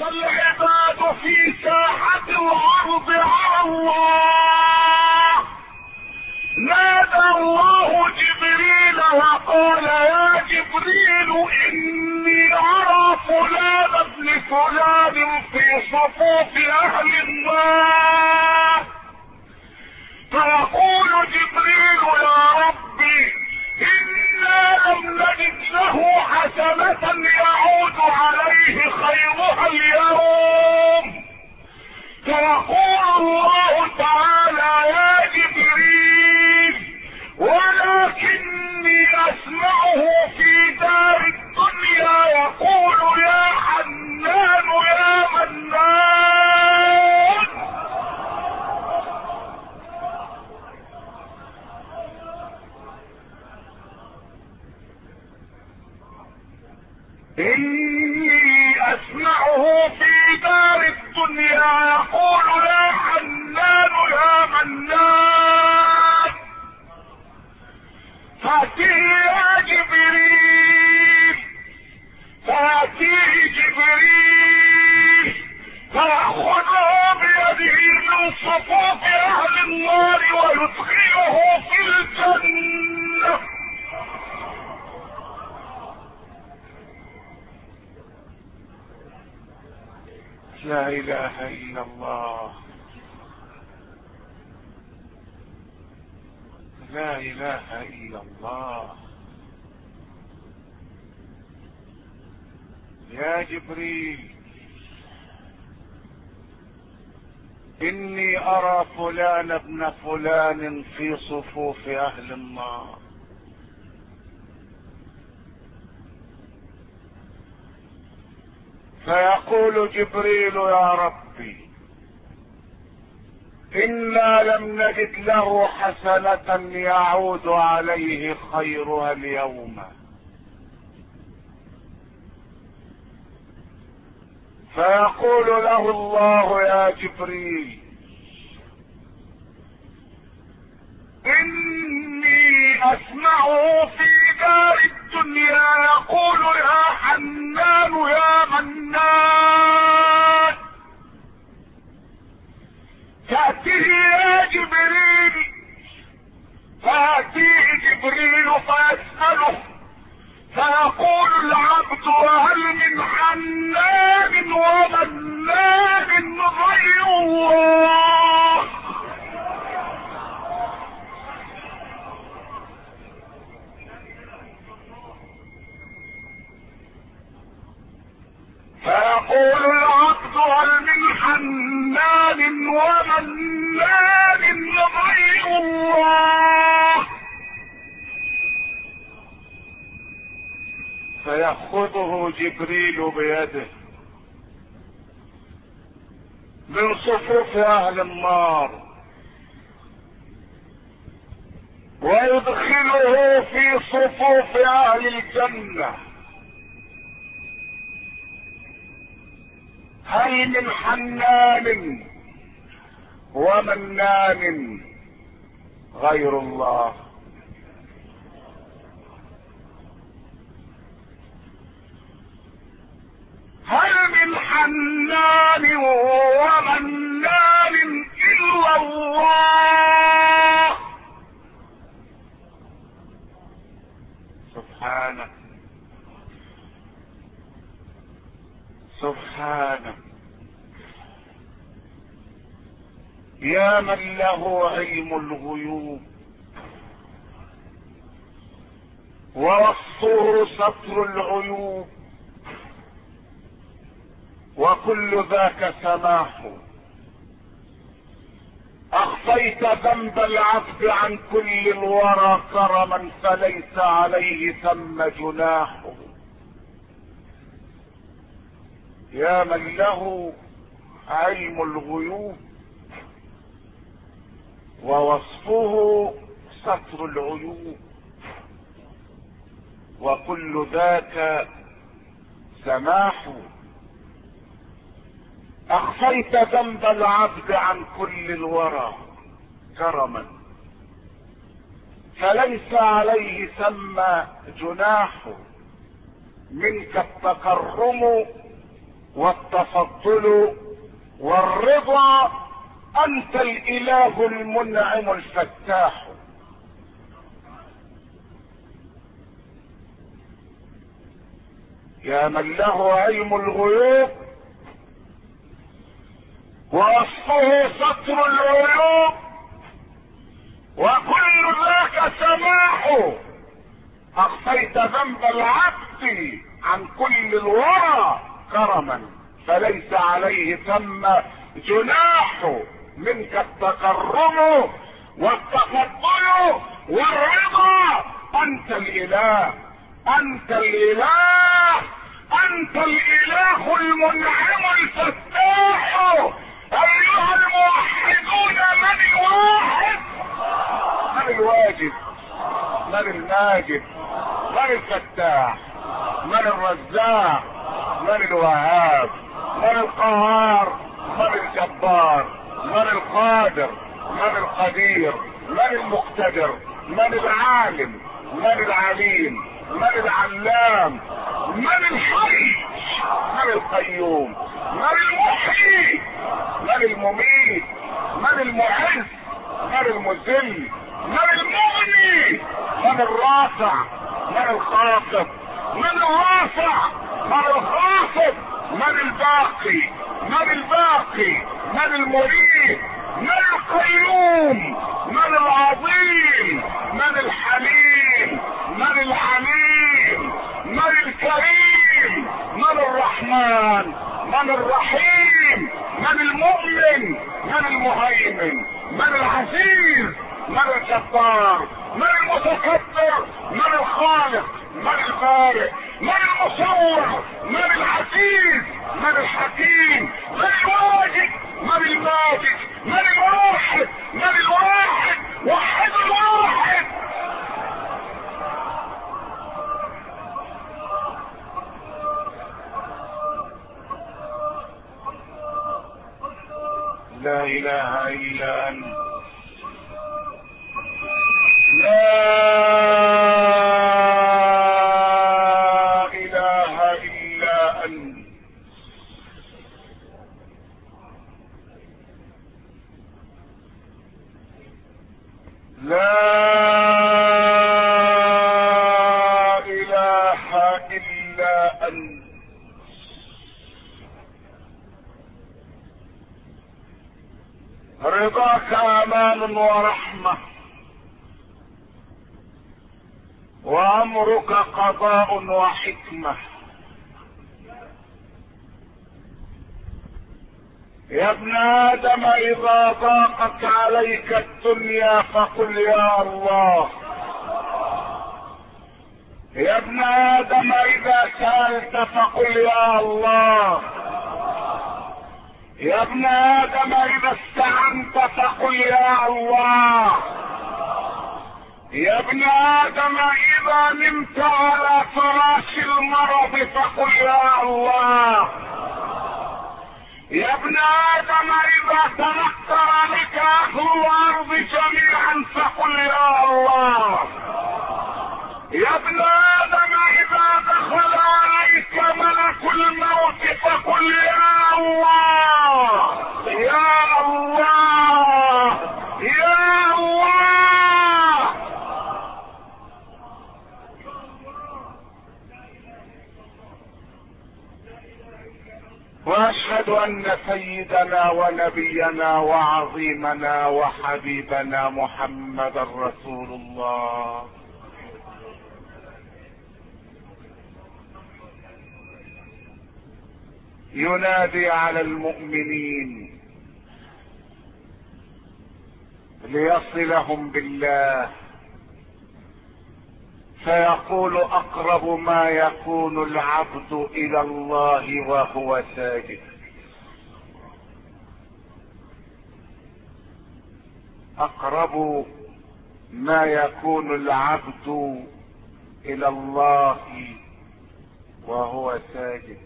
العباد في ساحة الارض على الله، نادى الله جبريل وقال يا جبريل اني ارى فلان ابن فلان في صفوف اهل النار، فيقول جبريل يا ربي إنا لم نجد له حسنة يعود عليه خيرها اليوم، فيقول الله تعالى يا جبريل ولكني أسمعه في دار الدنيا يقول يا حنان يا منان. إني أسمعه في دار الدنيا يقول يا حنان يا منان، فأتيه يا جبريل، فأتيه جبريل فيأخذه بيده من صفوف أهل النار ويدخله في الجنة. لا اله الا الله، لا اله الا الله. يا جبريل اني ارى فلان ابن فلان في صفوف اهل النار، فيقول جبريل يا ربي إنا لم نجد له حسنة يعود عليه خيرها اليوم، فيقول له الله يا جبريل إني أسمعه في دار الدنيا يقول يا حنان يا منان، تأتيه يا جبريل، فيأتيه جبريل فيسأله فيقول العبد وهل من حنان ومنان غير الله؟ فيقول العبد هل من حنان ومنان غير الله؟ فيأخذه جبريل بيده من صفوف اهل النار ويدخله في صفوف اهل الجنة. هل من حنان ومنان غير الله؟ هل من حنان ومنان إلا الله؟ سبحانه سبحانه. يا من له علم الغيوب ووصفه ستر العيوب، وكل ذاك سماح. اخفيت ذنب العبد عن كل الورى كرما فليس عليه ثم جناح. يا من له علم الغيوب ووصفه ستر العيوب، وكل ذاك سماح. اخفيت ذنب العبد عن كل الورى كرما فليس عليه ثم جناح. منك التكرم والتفضل والرضا. انت الاله المنعم الفتاح. يا من له علم الغيوب ووصفه ستر العيوب، وكل ذاك سماح. اخفيت ذنب العبد عن كل الورى كرما، فليس عليه ثم جناح. منك التكرم والتفضل والرضا. انت الاله، انت الاله، انت الاله المنعم الفتاح. ايها الموحدون، من الواحد، من الواجد، من الماجد، من الفتاح، من الرزاق، من الوهاب، من القهار، من الجبار، من القادر، من القدير، من المقتدر، من العالم، من العليم، من العلام، من الحي، من القيوم، من المحيي، من المميت، من المعز، من المذل، من المغني، من الرافع، من الخافض، من الرافع، من الخافض، من الباقي، من الباقي، من المريد، من القيوم، من العظيم، من الحليم، من العليم، من الكريم، من الرحمن، من الرحيم، من المؤمن، من المهيمن، من العزيز، من الجبار، من المتكبر، من الخالق، من البارئ، من المصور، من العزيز، من الحكيم، من الواجد، من الماجد، من الواحد، من الواحد، وحد الواحد. لا اله الا انت، لا اله الا انت. لا اله الا انت. رضاك امان ورحمة، وامرك قضاء وحكمة. يا ابن ادم اذا ضاقت عليك الدنيا فقل يا الله. يا ابن ادم اذا سألت فقل يا الله. يا ابن ادم اذا استعنت فقل يا الله. يا ابن ادم اذا نمت على فراش المرض فقل يا الله. يا ابن ادم اذا تنكر لك اهل الارض جميعا فقل يا الله. يا ابن ادم اذا دخل عليك ملك الموت فقل يا الله. يا الله، يا الله. واشهد ان سيدنا ونبينا وعظيمنا وحبيبنا محمد رسول الله. ينادي على المؤمنين ليصلهم بالله، فيقول اقرب ما يكون العبد الى الله وهو ساجد. اقرب ما يكون العبد الى الله وهو ساجد.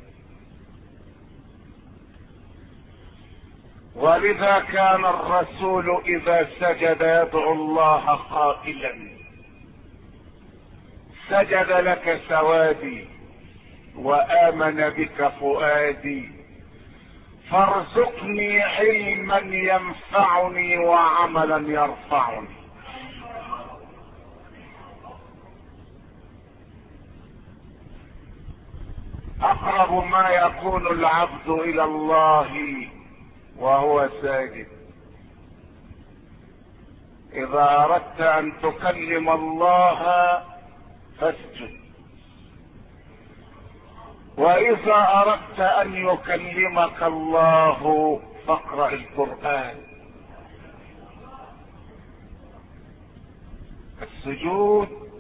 ولذا كان الرسول اذا سجد يدعو الله قائلا: سجد لك سوادي وآمن بك فؤادي فارزقني علما ينفعني وعملا يرفعني. اقرب ما يكون العبد الى الله وهو ساجد. اذا اردت ان تكلم الله فاسجد، واذا اردت ان يكلمك الله فاقرأ القرآن. السجود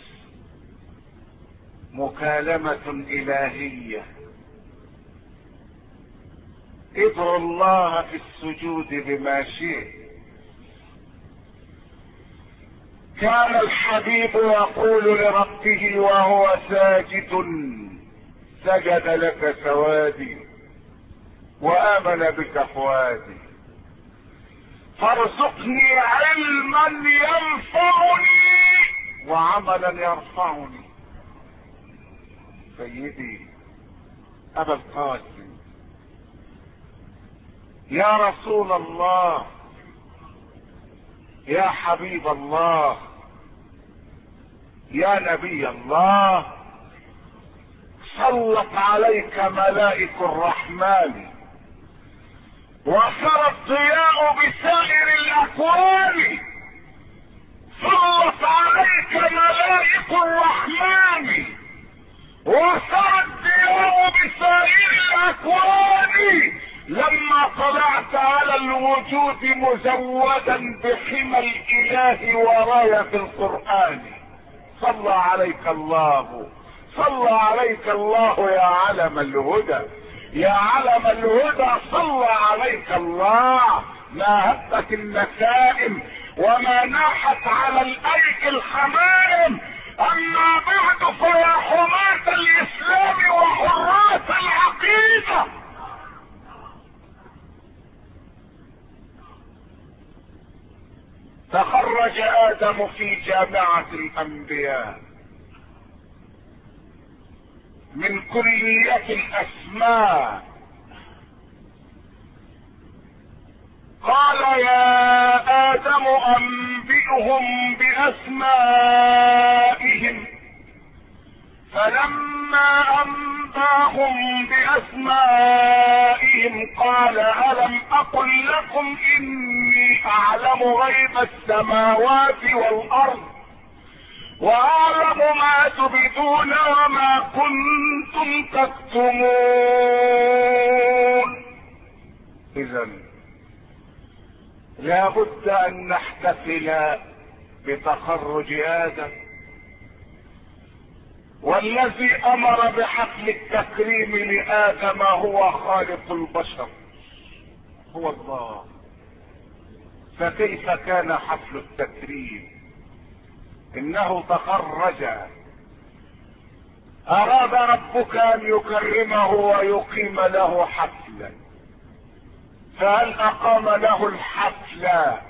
مكالمة إلهية. ادعو الله في السجود بما شئت. كان الحبيب يقول لربه وهو ساجد: سجد لك سوادي وآمن بك فؤادي، فارزقني علما ينفعني وعملا يرفعني. سيدي أبا القاسم، يا رسول الله، يا حبيب الله، يا نبي الله، صلت عليك ملائك الرحمن وصار الضياء بسائر الأكوان. صلت عليك ملائك الرحمن وصار الضياء بسائر الأكوان. لما طلعت على الوجود مزودا بحمى الإله وراية القرآن. صلى عليك الله، صلى عليك الله يا علم الهدى، يا علم الهدى، صلى عليك الله. ما هبت النسائم وما ناحت على الأيك الحمائم. أما بعد فيا حماة الإسلام وحراس العقيدة، تخرج آدم في جامعة الأنبياء من كلية الأسماء. قال: يا آدم أنبئهم بأسمائهم. فلما أنباهم بأسمائهم قال: ألم أقل لكم إني أعلم غيب السماوات والأرض وأعلم ما تبدون وما كنتم تكتمون. إذن لا بد أن نحتفل بتخرج آدم، والذي أمر بحفل التكريم لآدم هو خالق البشر، هو الله. فكيف كان حفل التكريم؟ إنه تخرج. أراد ربك أن يكرمه ويقيم له حفلا، فهل أقام له الحفل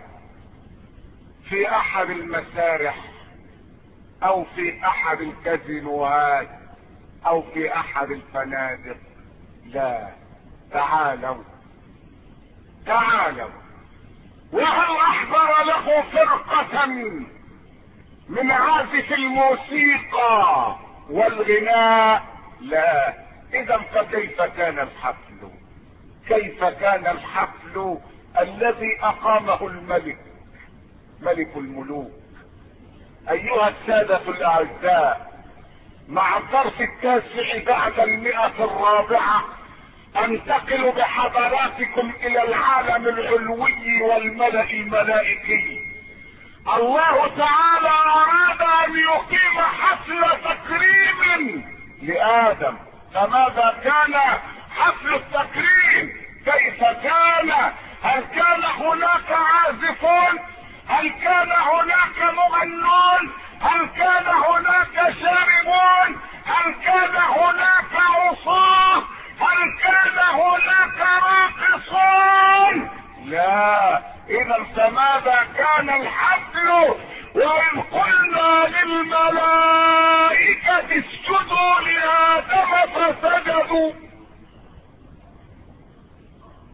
في أحد المسارح أو في أحد الكازينوهات أو في أحد الفنادق؟ لا. تعالوا تعالوا. وهل أحضر له فرقة من عازف الموسيقى والغناء؟ لا. إذا فكيف كان الحفل؟ كيف كان الحفل الذي أقامه الملك، ملك الملوك؟ أيها السادة الأعزاء، مع الظرف 9 بعد 104 انتقل بحضراتكم إلى العالم العلوي والملأ الملائكي. الله تعالى أراد أن يقيم حفل تكريم لآدم. فماذا كان حفل التكريم؟ كيف كان؟ هل كان هناك عازفون؟ هل كان هناك مغنون؟ هل كان هناك شاربون؟ هل كان هناك عصاة؟ هل كان هناك راقصون؟ لا. إذا فماذا كان الحفل؟ وإذ قلنا للملائكة اسجدوا لآدم فسجدوا.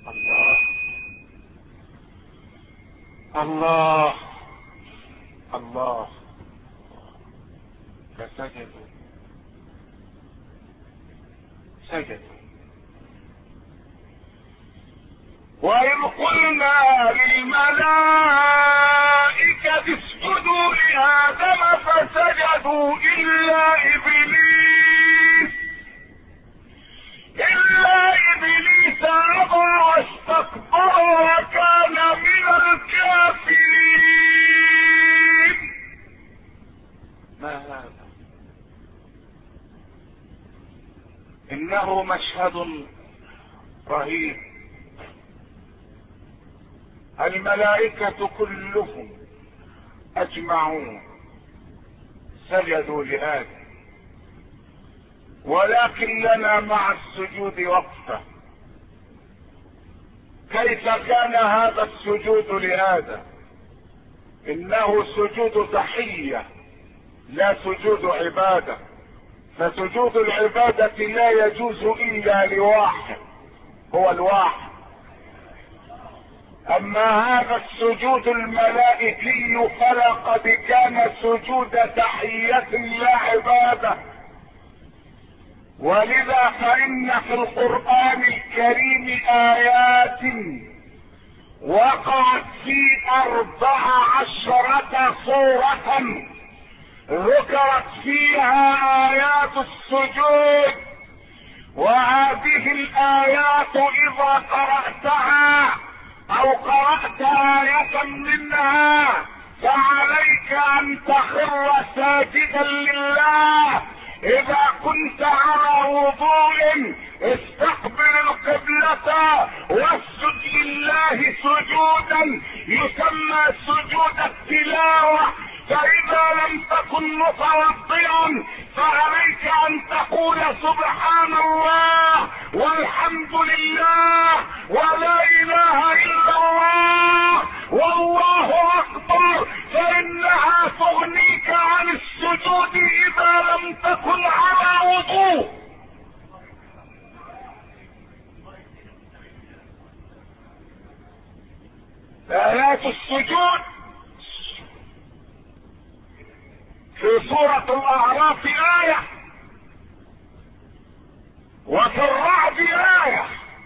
الله الله الله. فسجدوا سجدوا. وإذ قلنا للملائكة اسجدوا لآدم فسجدوا إلا إبليس أبى واستكبر وكان من الكافرين. ما هذا؟ إنه مشهد رهيب. الملائكة كلهم أجمعون سجدوا لآدم، ولكن لنا مع السجود وقفة. كيف كان هذا السجود لآدم؟ إنه سجود تحية لا سجود عبادة، فسجود العبادة لا يجوز إلا لواحد، هو الواحد. اما هذا السجود الملائكي فلقد كان سجود تحية لا عبادة. ولذا فإن في القرآن الكريم آيات وقعت في 14 سورة ذكرت فيها آيات السجود. وهذه الآيات إذا قرأتها او قرأت آية منها فعليك ان تخر ساجدا لله. اذا كنت على وضوء استقبل القبلة واسجد لله سجودا يسمى سجود التلاوة. فاذا لم تكن متوضئا فعليك ان تقول سبحان الله والحمد لله ولا اله الا الله والله اكبر، فانها تغنيك عن السجود اذا لم تكن على وضوء. آيات السجود في سورة الأعراف آية، وفي الرعد آية،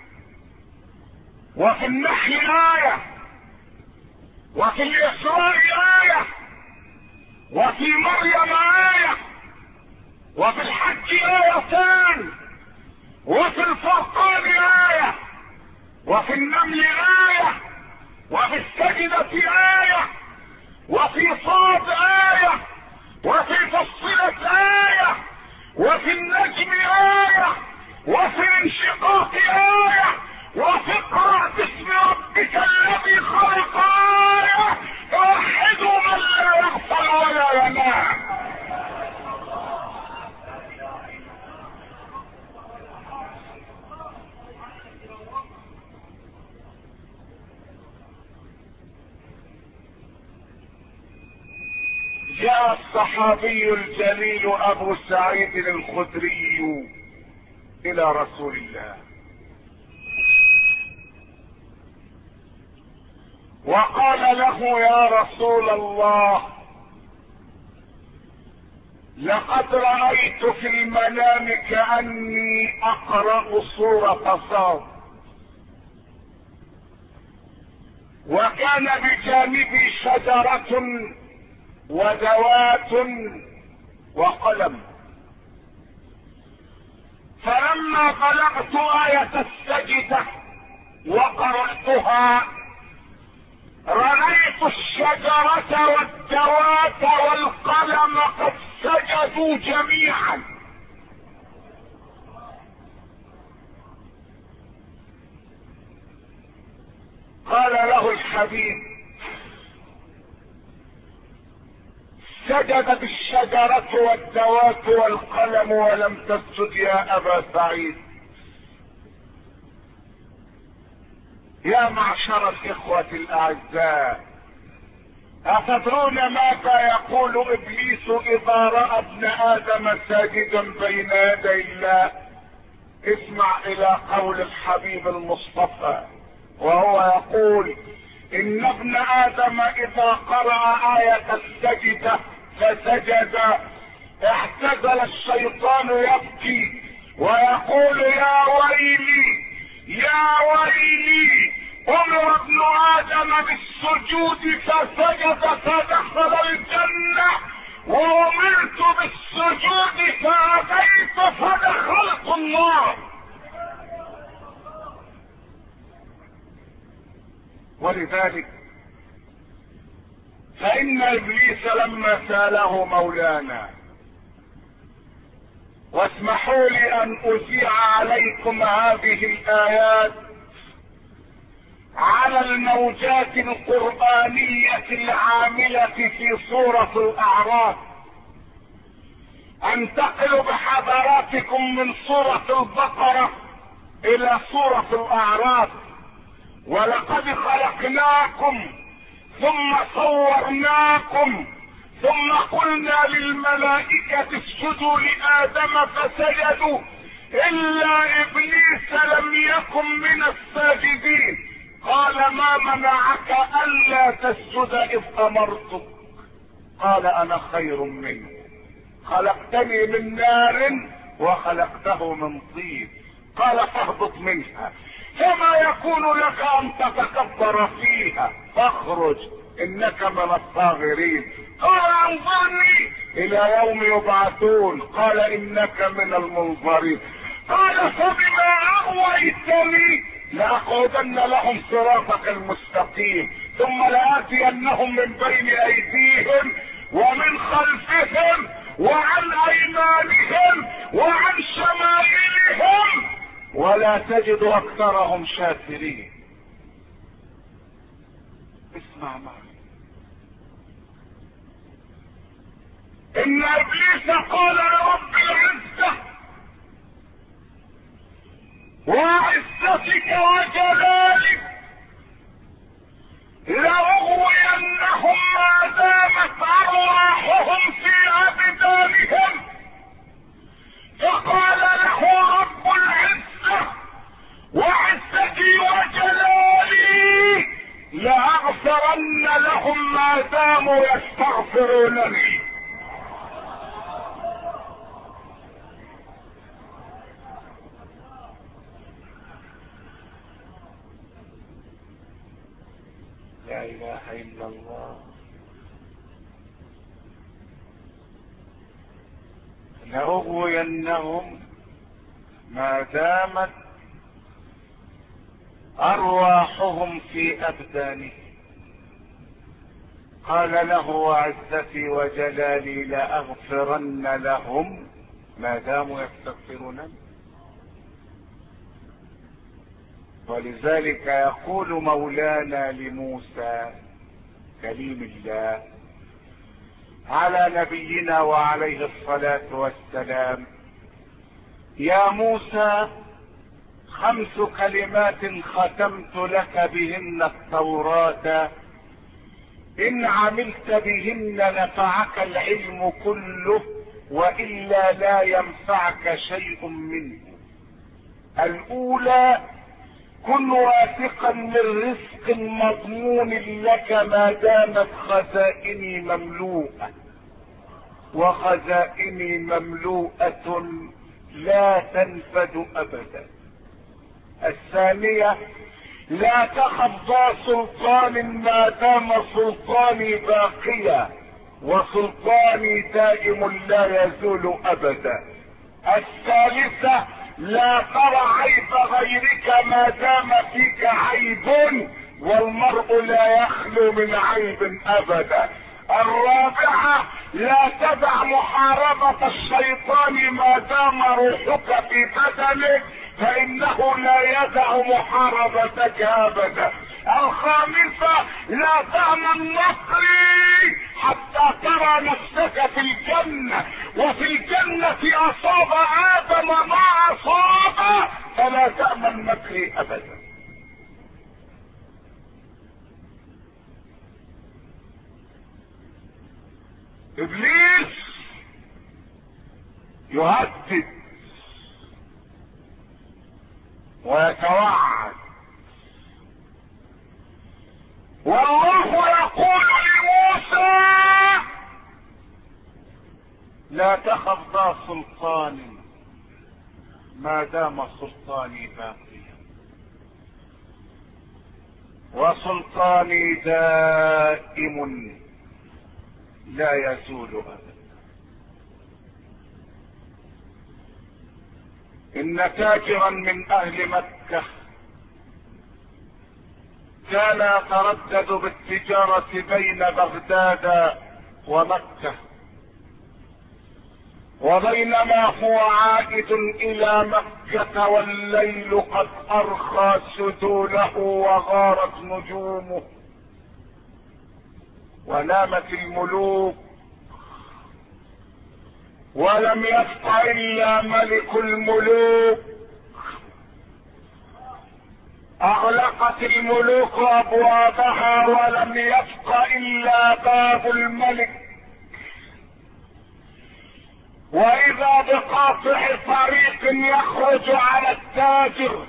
وفي النحل آية، وفي الإسراء آية، وفي مريم آية، وفي الحج آيتان، وفي الفرقان آية، وفي النمل آية، وفي السجدة آية، وفي صاد آية، وفي فصلت آية، وفي النجم آية، وفي الانشقاق آية، وفي اقرأ باسم ربك الذي خلق آية. توحدوا من لا يغفل ولا ينام. جاء الصحابي الجليل ابو سعيد الخدري الى رسول الله وقال له: يا رسول الله، لقد رأيت في المنام كأني اقرأ سورة صاد، وكان بجانبي شجرة ودوات وقلم، فلما بلغت آية السجدة وقرأتها رأيت الشجرة والدوات والقلم قد سجدوا جميعا. قال له الحبيب: سجدت الشجرة والدوات والقلم ولم تسجد يا أبا سعيد. يا معشر الإخوة الأعزاء، أتدرون ماذا يقول إبليس إذا رأى ابن آدم ساجدا بين يدي الله؟ اسمع إلى قول الحبيب المصطفى: وهو يقول ان ابن ادم اذا قرأ آية السجدة فسجد اعتزل الشيطان يبكي ويقول يا ويلي يا ويلي، امر ابن ادم بالسجود فسجد فدخل الجنة، وامرت بالسجود فابيت فدخلت النار. ولذلك فان ابليس لما ساله مولانا، واسمحوا لي ان اذيع عليكم هذه الايات على الموجات القرآنية العاملة في سورة الاعراف، انتقل بحضراتكم من سورة البقرة الى سورة الاعراف. ولقد خلقناكم ثم صورناكم ثم قلنا للملائكة اسجدوا لآدم فسجدوا إلا إبليس لم يكن من الساجدين. قال ما منعك ألا تسجد إذ أمرتك؟ قال أنا خير منه، خلقتني من نار وخلقته من طين. قال فاهبط منها فما يكون لك أن تتكبر فيها فاخرج إنك من الصاغرين. قال انظرني إلى يوم يبعثون. قال إنك من المنظرين. قال فبما أغويتني لأقعدن لهم صراطك المستقيم ثم لآتينهم من بين أيديهم ومن خلفهم وعن أيمانهم وعن شمائلهم ولا تجد أكثرهم شاكرين. اسمع معي. إن إبليس قال لرب العزة وعزتك وجلالك لأغوينهم ما دامت أرواحهم في أبدانهم. فقال له رب العزة وعزتي وجلالي لأغفرن لهم ما داموا يستغفرونني. لا اله الا الله. لأغوينهم ما دامت أرواحهم في أبدانهم. قال له وعزتي وجلالي لأغفرن لهم ما داموا يستغفرونني. ولذلك يقول مولانا لموسى كليم الله على نبينا وعليه الصلاة والسلام: يا موسى 5 كلمات ختمت لك بهن التوراة، إن عملت بهن نفعك العلم كله وإلا لا ينفعك شيء منه. الأولى: كن واثقا من رزق مضمون لك ما دامت خزائني مملوءة، وخزائني مملوءة لا تنفد أبدا. الثانية: لا تخف ذا سلطان ما دام سلطاني باقيا، وسلطاني دائم لا يزول أبدا. الثالثة: لا ترى عيب غيرك ما دام فيك عيب، والمرء لا يخلو من عيب أبدا. الرابعة: لا تدع محاربة الشيطان ما دام روحك في بدنك، فإنه لا يدع محاربتك أبدا. الخامسة: لا تأمن مكري حتى ترى نفسك في الجنة، وفي الجنة أصاب آدم ما أصاب، فلا تأمن مكري أبدا. إبليس يهدد ويتوعد والله يقول لموسى لا تخف ذا سلطان ما دام سلطاني باقيا، وسلطاني دائم لا يزول ابدا. ان تاجرا من اهل مكة كان يتردد بالتجارة بين بغداد ومكة، وبينما هو عائد الى مكة والليل قد ارخى سدوله وغارت نجومه ونامت الملوك، ولم يبق الا ملك الملوك. اغلقت الملوك ابوابها ولم يبق الا باب الملك، واذا بقاطع طريق يخرج على التاجر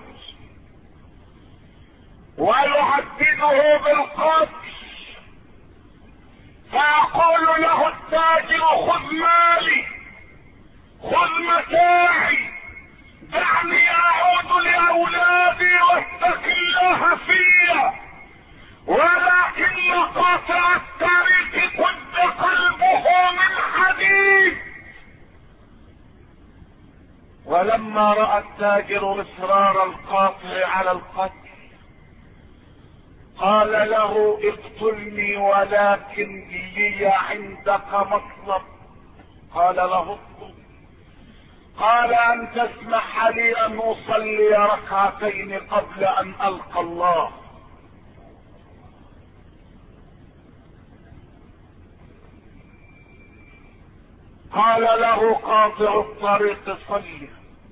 ويهدده بالقتل، فيقول له التاجر خذ مالي خذ متاعي دعني اعود لاولادي واتق الله فيا، ولكن قاطع الطريق قد قلبه من حديد. ولما راى التاجر اصرار القاطع على القتل قال له اقتلني ولكن لي عندك مطلب. قال له اطلب. قال ان تسمح لي ان اصلي ركعتين قبل ان القى الله. قال له قاطع الطريق صلي،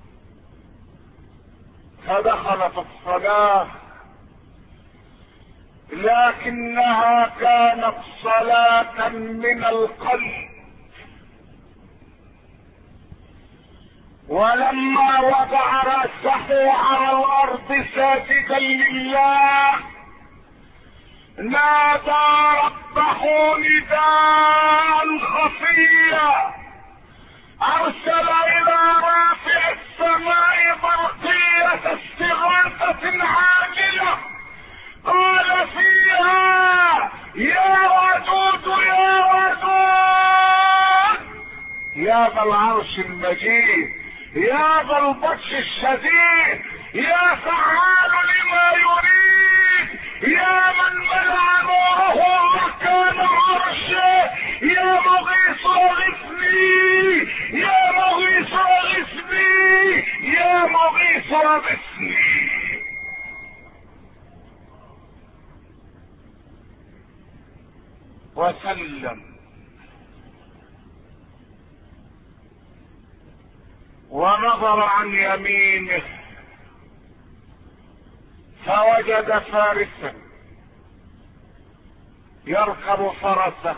فدخل في الصلاة، لكنها كانت صلاة من القلب. ولما وضع رأسه على الارض ساجدا لله نادى ربه نداء خفيا، ارسل الى رافع السماء برقية استغاثة عاجلة، قال فيها يا ودود يا ودود يا ذا العرش المجيد يا ذا البطش الشديد يا فعال لما يريد يا من ملأ نوره مكان عرشه يا مغيث اغثني يا مغيث اغثني يا مغيث اغثني. وسلم ونظر عن يمينه فوجد فارسا يركب فرسه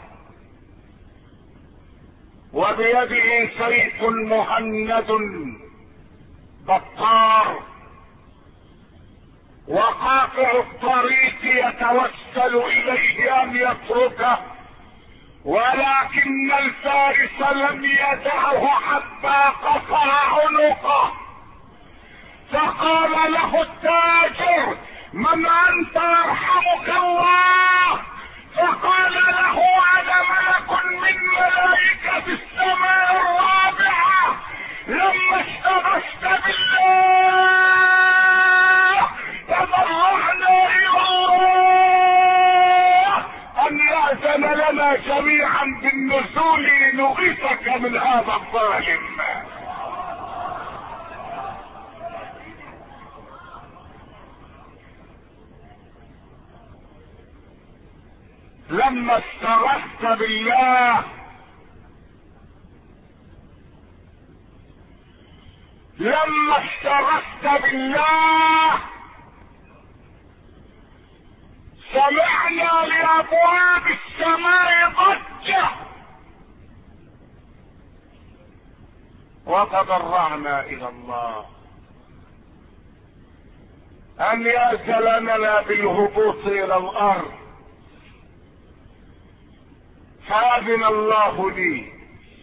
وبيده سيف مهند بطار، وقاطع الطريق يتوسل اليه ان يتركه، ولكن الفارس لم يدعه حتى قطع عنقه. فقال له التاجر من انت يرحمك الله؟ فقال له انا ملك من ملائكة السماء الرابعة، لما اشتغلت بالله تضرعنا الى الله ان يأذن لنا جميعا بالنزول لنغيثك من هذا الظالم. لما استغثت بالله سمعنا لابواب السماء ضجة وتضرعنا الى الله ان يأذن لنا بالهبوط الى الارض فأذن الله لي: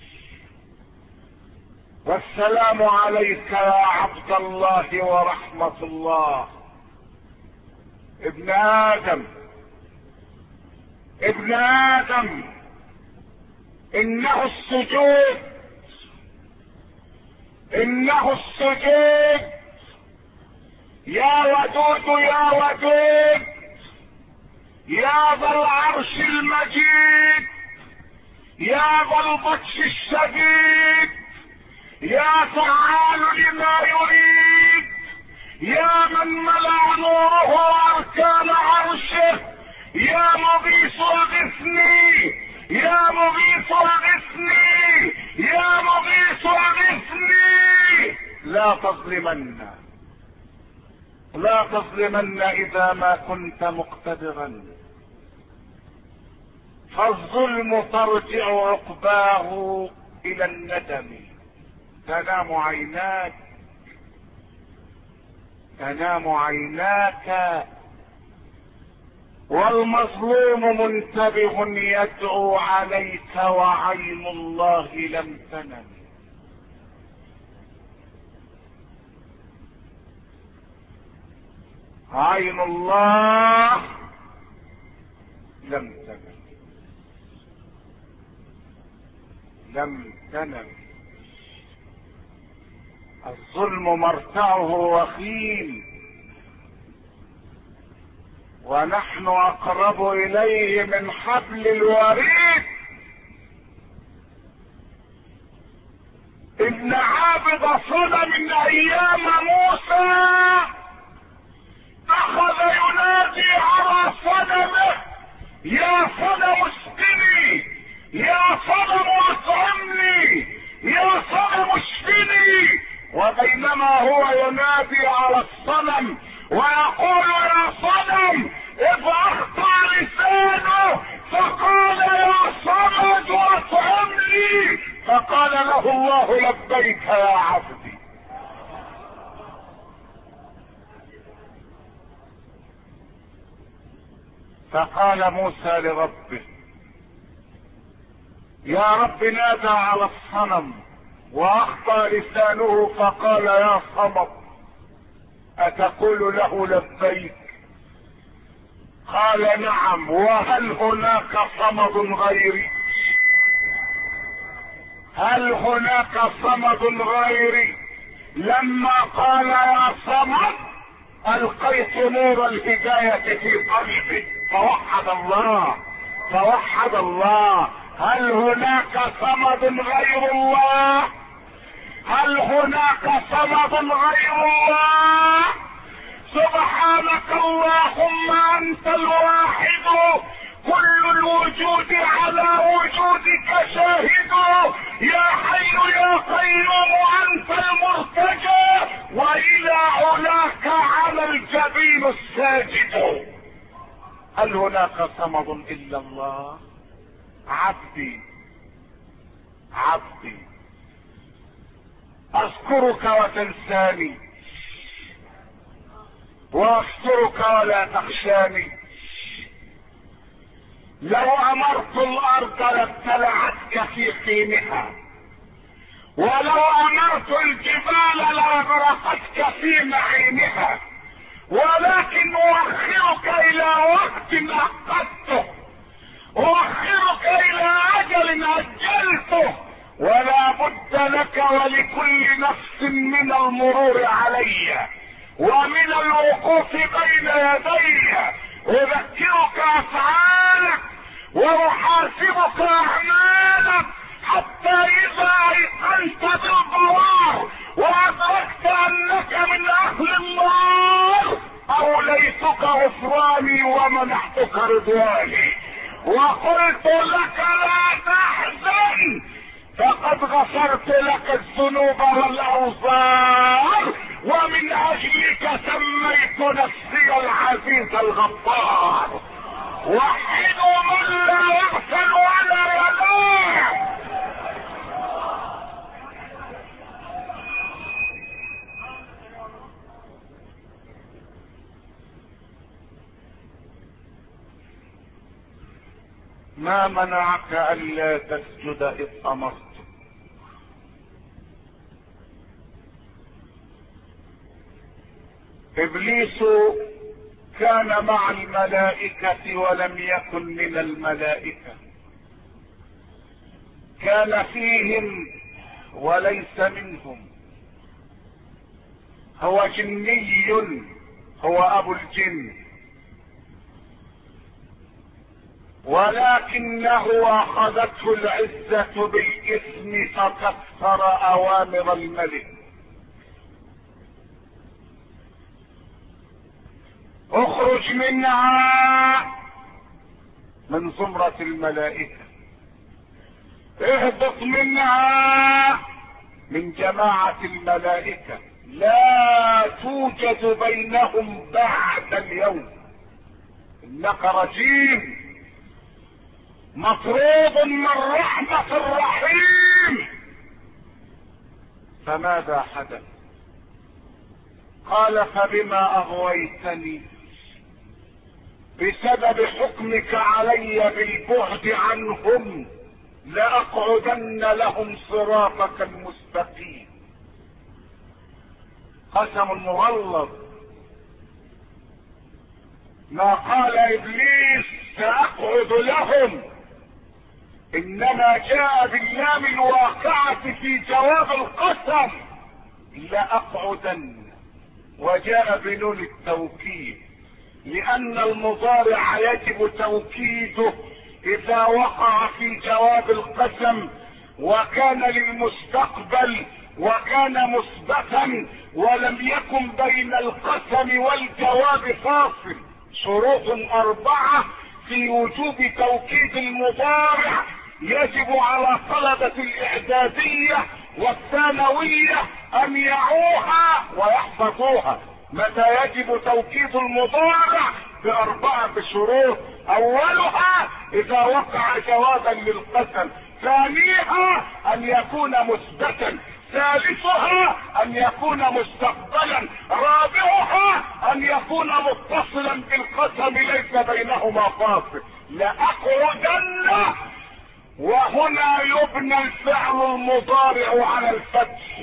والسلام عليك يا عبد الله ورحمة الله. ابن آدم ابن آدم، إنه السجود، إنه السجود. يا ودود يا ودود، يا ذا العرش المجيد، يا ذا البطش الشديد، يا فعال لما يريد، يا من ملأ نوره أركان عرشه، يا مغيث اغثني، يا مغيث اغثني، يا مغيث اغثني. لا تظلمن، لا تظلمن إذا ما كنت مقتدرا، فالظلم ترجع عقباه إلى الندم. تنام عيناك، تنام عيناك، والمظلوم منتبه يدعو عليك وعين الله لم تنم. عين الله لم تنم، لم تنم. الظلم مرتعه وخيم، ونحن اقرب اليه من حبل الوريد. ابن عابد صنم ايام موسى اخذ ينادي على صنمه: يا صنم اسقني، يا صنم اطعمني، يا صنم اشفني. وبينما هو ينادي على الصنم ويقول: يا صنم، اذ اخطا لسانه فقال: يا صمد اطعمني، فقال له الله: لبيك يا عبدي. فقال موسى لربه: يا رب، نادى على الصنم واخطا لسانه فقال: يا صمد، اتقول له لبيك؟ قال: نعم. وهل هناك صمد غيري؟ هل هناك صمد غيري؟ لما قال يا صمد القيت نور الهداية في قلبه فوحد الله، فوحد الله. هل هناك صمد غير الله؟ هل هناك صمد غير الله؟ سبحانك اللهم انت الواحد، كل الوجود على وجودك شاهد. يا حي يا قيوم انت المرتجى، والى علاك على الجبين الساجد. هل هناك صمد الا الله؟ عبدي عبدي، اذكرك وتنساني، واسترك ولا تخشاني. لو امرت الارض لابتلعتك في حينها، ولو امرت الجبال لاغرقتك في معينها، ولكن اؤخرك الى وقت اخذته، اؤخرك الى اجل اجلته، ولا بد لك ولكل نفس من المرور علي ومن الوقوف بين يدي. اذكرك افعالك واحاسبك اعمالك، حتى اذا ايقنت بالضرار وادركت انك من اهل النار اوليتك غفراني ومنحتك رضواني، وقلت لك لا تحزن فقد غفرت لك الذنوب والاوزار، ومن اجلك سميت نفسي العزيز الغفار. وحدوا من لا يغفل ولا ينام. ما منعك ألا تسجد إذ أمرت؟ إبليس كان مع الملائكة ولم يكن من الملائكة، كان فيهم وليس منهم، هو جني، هو أبو الجن، ولكنه أخذته العزة بالإثم فكسر أوامر الملك. اخرج منها من زمرة الملائكة، اهبط منها من جماعة الملائكة، لا توجد بينهم بعد اليوم، انك رجيم مطرود من رحمة الرحيم. فماذا حدث؟ قال فبما اغويتني بسبب حكمك علي بالبعد عنهم لاقعدن لهم صراطك المستقيم. قسم مغلظ، ما قال ابليس ساقعد لهم، انما جاء باللام الواقعة في جواب القسم لاقعدن، وجاء بنون التوكيد، لان المضارع يجب توكيده اذا وقع في جواب القسم وكان للمستقبل وكان مثبتا ولم يكن بين القسم والجواب فاصل. شروط 4 في وجوب توكيد المضارع يجب على طلبة الاعدادية والثانوية ان يعوها ويحفظوها. متى يجب توكيد المضارع؟ ب4 شروط. اولها اذا وقع جوابا للقسم، ثانيها ان يكون مثبتا، ثالثها ان يكون مستقبلا، رابعها ان يكون متصلا بالقسم ليس بينهما فاصل. لاقعدن، وهنا يبنى الفعل المضارع على الفتح،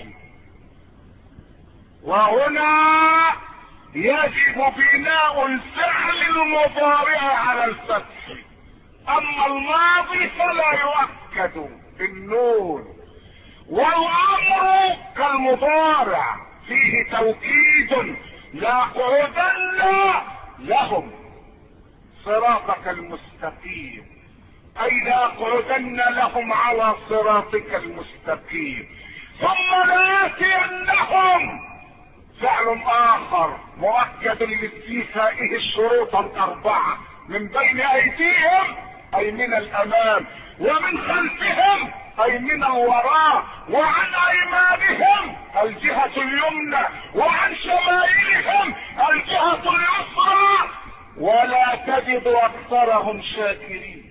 وهنا يجب بناء الفعل المضارع على الفتح. اما الماضي فلا يؤكد بالنون، والامر كالمضارع فيه توكيد، لاقعدن لهم صراطك المستقيم، اي لاقعدن لهم على صراطك المستقيم. ثم لآتينهم، فعل اخر مؤكد لاستيفائه الشروط 4، من بين ايديهم اي من الامام، ومن خلفهم اي من الوراء، وعن ايمانهم الجهة اليمنى، وعن شمائلهم الجهة اليسرى، ولا تجد اكثرهم شاكرين.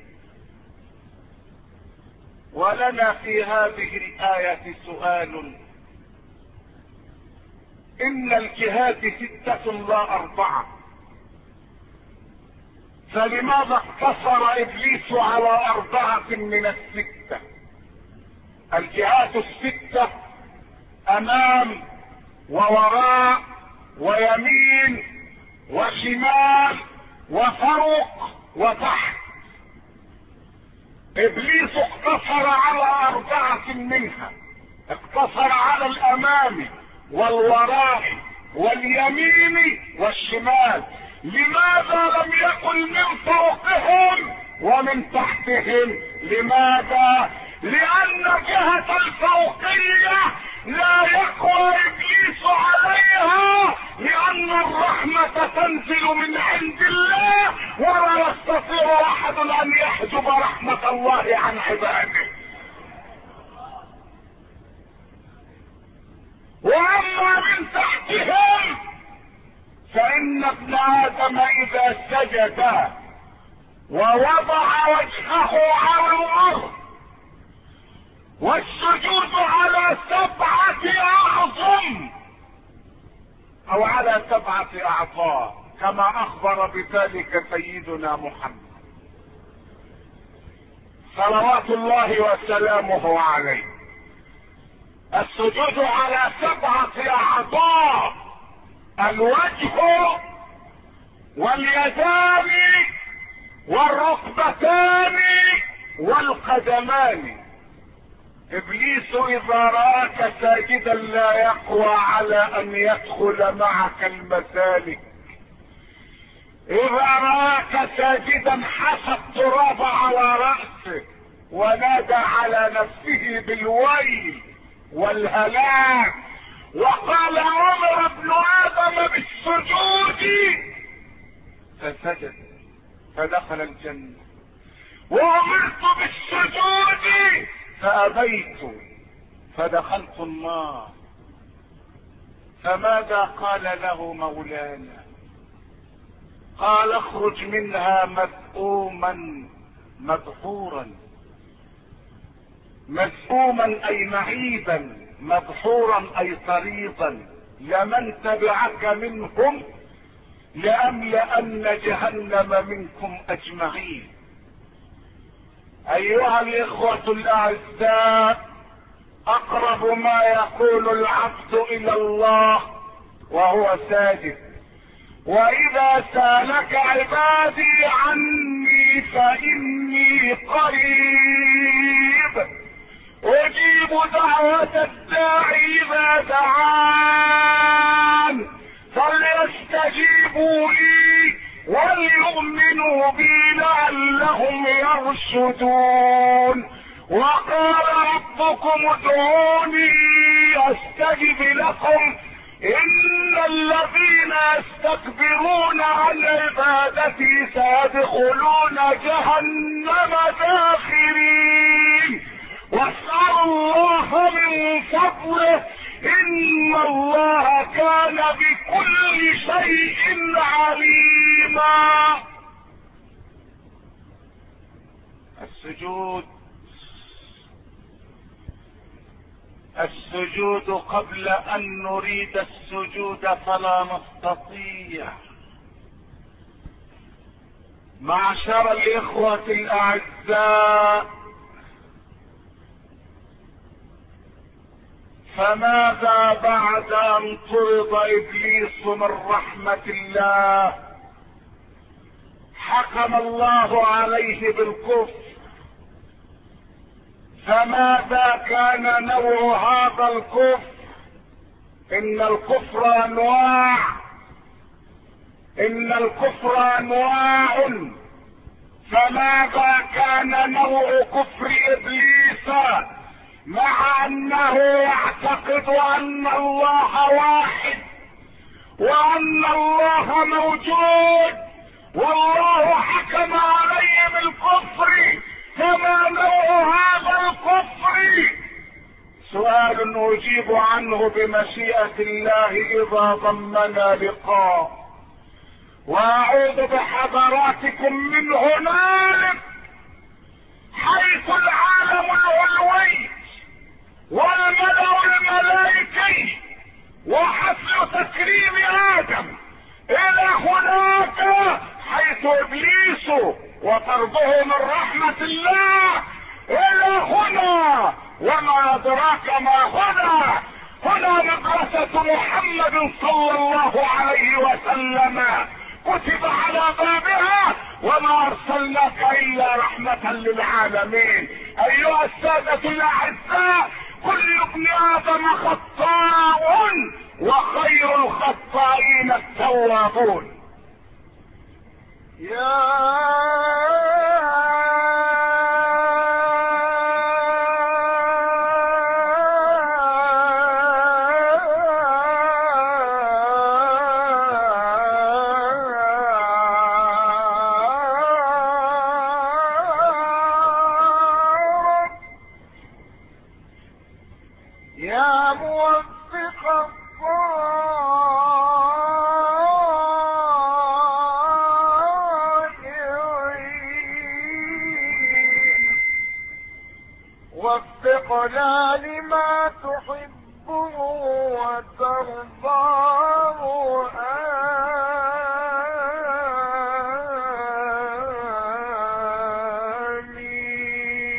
ولنا في هذه الآية سؤال: ان الجهات 6 لا 4، فلماذا اقتصر ابليس على 4 من 6؟ الجهات 6 امام ووراء ويمين وشمال وفوق وتحت. ابليس اقتصر على 4 منها، اقتصر على الامام والوراء واليمين والشمال. لماذا لم يكن من فوقهم ومن تحتهم؟ لماذا؟ لان جهة الفوقية لا يقوى ابليس عليها، لان الرحمة تنزل من عند الله، ولا يستطيع احد ان يحجب رحمة الله عن عباده. واما من تحتهم فان ابن ادم اذا سجد ووضع وجهه على الارض، والسجود على 7 اعظم او على 7 اعضاء كما اخبر بذلك سيدنا محمد، صلوات الله وسلامه عليه. السجود على 7 اعضاء: الوجه واليدان والركبتان والقدمان. ابليس اذا راك ساجدا لا يقوى على ان يدخل معك المسالك. اذا راك ساجدا حسى التراب على رأسه ونادى على نفسه بالويل والهلاك وقال: امر ابن ادم بالسجود فسجد فدخل الجنة، وامرت بالسجود فابيت فدخلت النار. فماذا قال له مولانا؟ قال: اخرج منها مذءوما مدحورا. مذءوما اي معيبا، مدحورا اي طريضا. لمن تبعك منهم لأملأن جهنم منكم اجمعين. ايها الاخوة الاعزاء، اقرب ما يكون العبد الى الله وهو ساجد. واذا سالك عبادي عني فاني قريب اجيب دعوة الداعي اذا دعان فليستجيبوا لي وليؤمنوا بي لعلهم يرشدون. وقال ربكم ادعوني استجب لكم ان الذين يستكبرون عن عبادتي سيدخلون جهنم داخرين. واسألوا الله من فضله ان الله كان بكل شيء عليما. السجود قبل ان نريد السجود فلا نستطيع. معشر الاخوة الاعزاء، فماذا بعد ان طرد ابليس من رحمة الله؟ حكم الله عليه بالكفر. فماذا كان نوع هذا الكفر؟ ان الكفر انواع. فماذا كان نوع كفر ابليس مع انه يعتقد ان الله واحد وان الله موجود والله حكم عليه بالكفر؟ فما نوع هذا الكفر؟ سؤال نجيب عنه بمشيئة الله اذا ضمنا لقاء. واعوذ بحضراتكم من هنالك حيث العالم العلوي والملأ الملائكي وحفل تكريم ادم الى هناك حيث ابليس وطرده من رحمة الله الى هنا. وما ادراك ما هنا؟ هنا مدرسة محمد صلى الله عليه وسلم كتب على بابها وما ارسلناك الا رحمة للعالمين. ايها السادة الاعزاء، كل ابن ادم خطاء وخير الخطائين التوابون. يا موفق الضائعين وفقنا لما تحبه وترضاه آمين.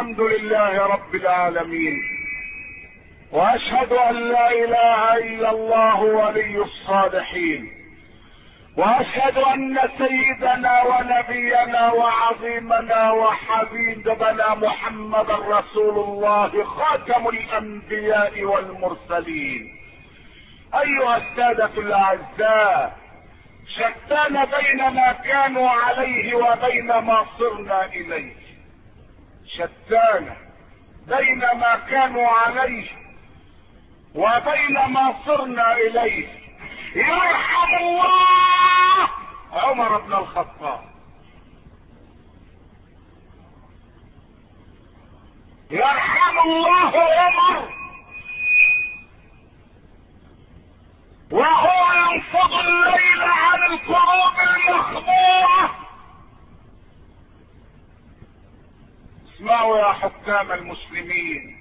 الحمد لله رب العالمين، واشهد ان لا اله الا الله ولي الصالحين، واشهد ان سيدنا ونبينا وعظيمنا وحبيبنا محمد رسول الله خاتم الانبياء والمرسلين. ايها السادة الاعزاء، شتان بين ما كانوا عليه وبين ما صرنا اليه، شتان بين ما كانوا عليه وبين ما صرنا اليه. يرحم الله عمر بن الخطاب، يرحم الله عمر وهو ينفض الليل عن الكروب المخبوءة. اسمعوا يا حكام المسلمين،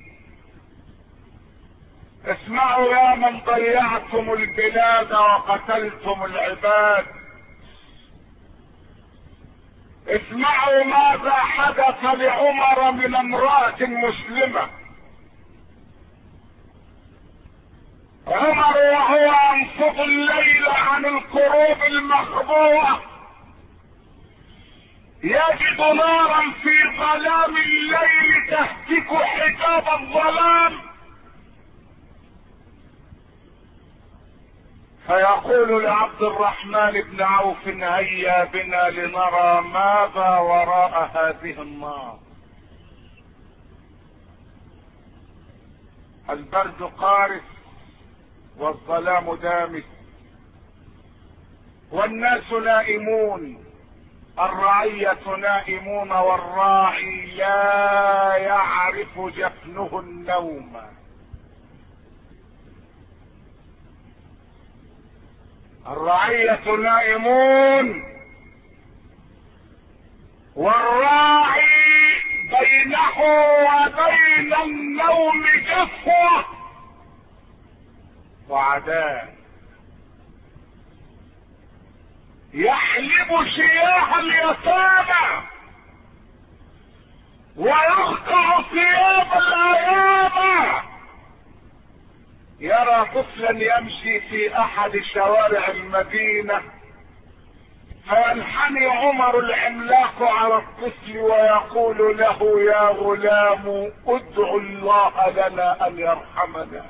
اسمعوا يا من ضيعتم البلاد وقتلتم العباد، اسمعوا ماذا حدث لعمر من امرأة مسلمة. عمر وهو ينفض الليل عن الكروب المخبوءة يجد نارا في ظلام الليل تهتك حجاب الظلام، فيقول لعبد الرحمن بن عوف: هيا بنا لنرى ماذا وراء هذه النار. البرد قارس والظلام دامس والناس نائمون، الرعية نائمون والراعي لا يعرف جفنه النوم. الرعية نائمون والراعي بينه وبين النوم جفوة وعداء، يحلب شياه اليتامى ويقطع ثياب الايام. يرى طفلا يمشي في احد شوارع المدينة فينحني عمر العملاق على الطفل ويقول له: يا غلام ادعو الله لنا ان يرحمنا.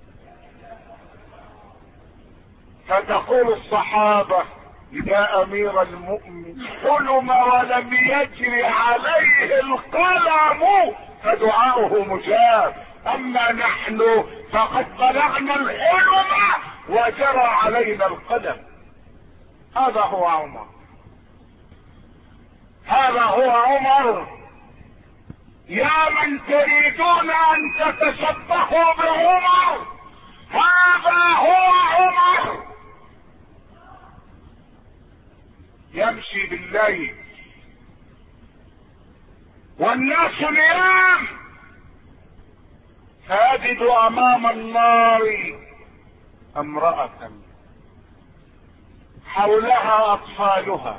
فتقول الصحابة: يا امير المؤمن حلم ولم يجري عليه القلم فدعاؤه مجاب، اما نحن فقد بلغنا الحلم وجرى علينا القلم. هذا هو عمر، هذا هو عمر. يا من تريدون ان تتشبهوا بعمر، هذا هو عمر. يمشي بالليل والناس نيام فيجد امام النار امرأة حولها اطفالها،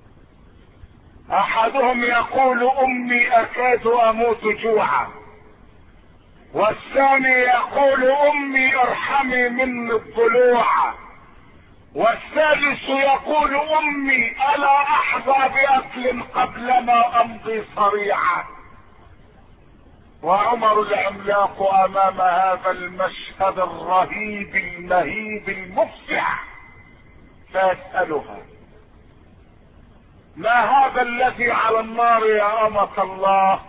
احدهم يقول: امي اكاد اموت جوعا، والثاني يقول: امي ارحمي مني الضلوع، والثالث يقول: امي الا احظى باكل قبل ما امضي صريعا. وعمر العملاق امام هذا المشهد الرهيب المهيب المفزع فيسألها: ما هذا الذي على النار يا أمة الله؟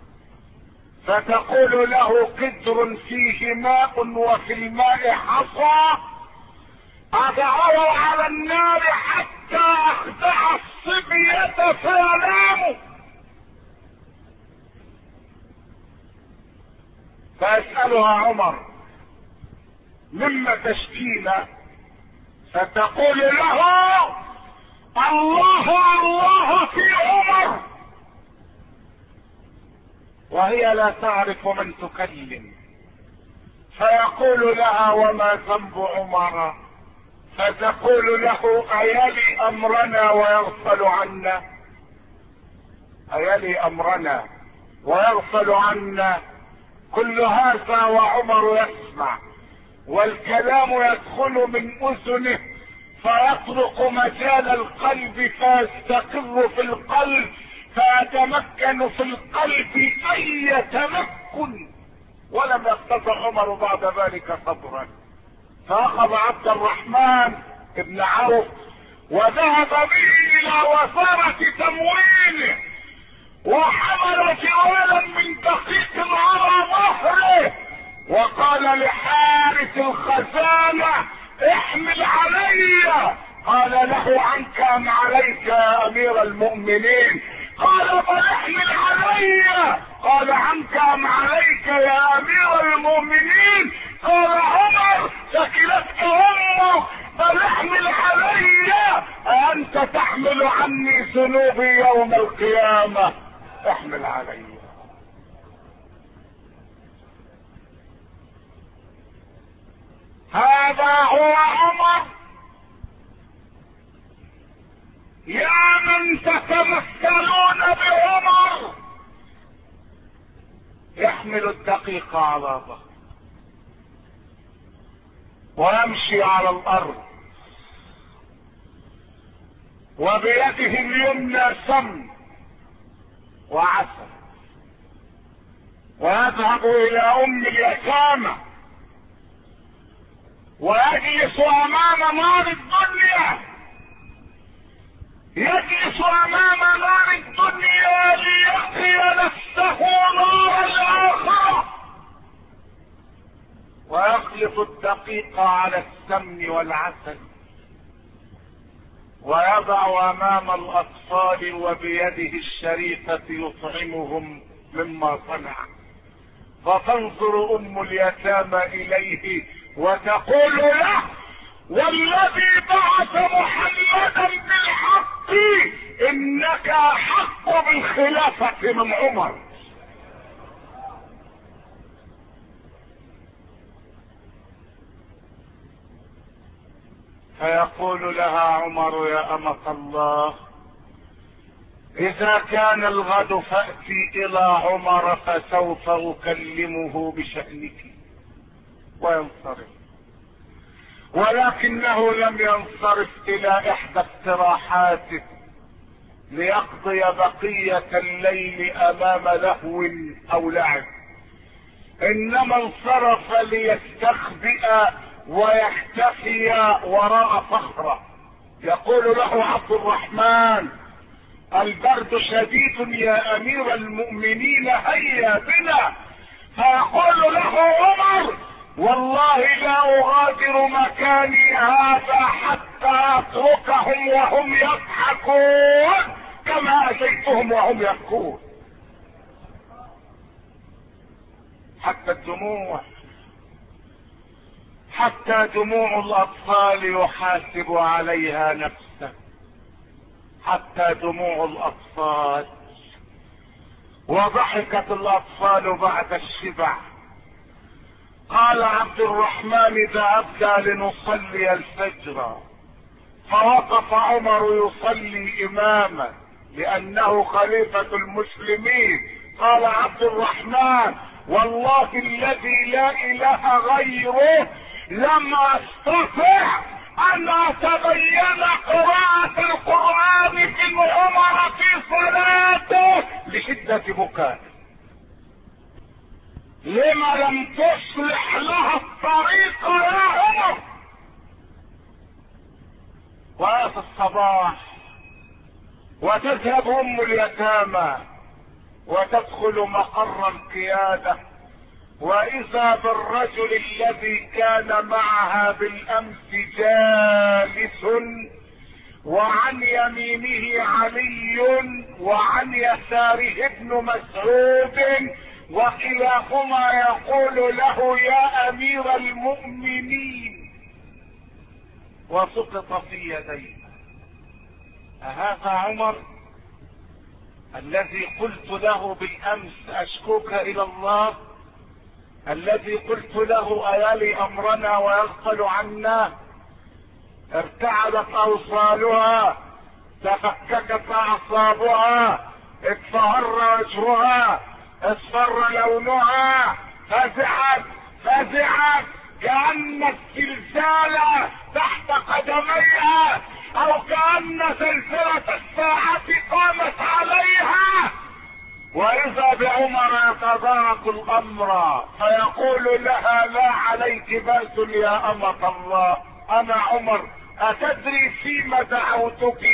فتقول له: قدر فيه ماء وفي الماء حصى اضعه على النار حتى اخدع الصبية فيناموا. فيسألها عمر: مما تشكينا؟ فتقول له: الله الله في عمر. وهي لا تعرف من تكلم، فيقول لها: وما ذنب عمر؟ فتقول له: أيلي أمرنا ويغفل عنا؟ أيلي أمرنا ويغفل عنا. كل هذا وعمر يسمع، والكلام يدخل من اذنه فيطرق مجال القلب فيستقر في القلب، فيتمكن في القلب اي تمكن. ولم يقتصر عمر بعد ذلك صبرا، فاخذ عبد الرحمن بن عوف وذهب به الى وزارة تموينه، وحمل جوالا من دقيق على ظهره، وقال لحارس الخزانة احمل علي. قال له عنك ام عليك يا امير المؤمنين؟ قال بل احمل علي. قال عنك ام عليك يا امير المؤمنين؟ قال عمر ثكلتك امك، بل احمل علي. انت تحمل عني ذنوبي يوم القيامة، احمل علي. هذا هو عمر. يا من تتمثلون بعمر، يحمل الدقيق على ظهره ويمشي على الارض، وبيده اليمنى سم وعسل، ويذهب الى ام اليتامى ويجلس امام نار الدنيا، يجلس امام نار الدنيا ليقي نفسه نار الاخره، ويخلط الدقيق على السمن والعسل، ويضع امام الاطفال وبيده الشريفة يطعمهم مما صنع. فتنظر ام اليتامى اليه وتقول له والذي بعث محمدا بالحق انك احق بالخلافة من عمر. فيقول لها عمر يا امة الله اذا كان الغد فأتي الى عمر فسوف اكلمه بشأنك، وينصرف. ولكنه لم ينصرف الى احدى استراحاته ليقضي بقية الليل امام لهو او لعب، انما انصرف ليستخبئ ويختفي وراء صخرة. يقول له عبد الرحمن البرد شديد يا امير المؤمنين هيا بنا. فيقول له عمر والله لا اغادر مكاني هذا حتى اتركهم وهم يضحكون كما اتيتهم وهم يبكون. حتى دموع الاطفال يحاسب عليها نفسه، حتى دموع الاطفال. وضحكت الاطفال بعد الشبع. قال عبد الرحمن ذهبنا لنصلي الفجر، فوقف عمر يصلي اماما لانه خليفة المسلمين. قال عبد الرحمن والله الذي لا اله غيره لم استطع ان اتبين قراءة القرآن في عمر في صلاته لشدة بكائه. لما لم تصلح لها الطريق يا عمر؟ وفي الصباح وتذهب ام اليتامى وتدخل مقر القيادة، واذا بالرجل الذي كان معها بالامس جالس، وعن يمينه علي وعن يساره ابن مسعود، وكلاهما يقول له يا امير المؤمنين، وسقط في يديه. أهذا عمر الذي قلت له بالامس اشكوك الى الله، الذي قلت له ايالي امرنا ويغفل عنا؟ ارتعدت اوصالها، تفككت اعصابها، اتفهر وجهها، اصفر لونها، فزعت كأن الزلزال تحت قدميها، او كأن زلزلة الساعة قامت عليها. واذا بعمر يتدارك الامر فيقول لها: لا عليك بأس يا أمة الله، انا عمر، اتدري فيما دعوتك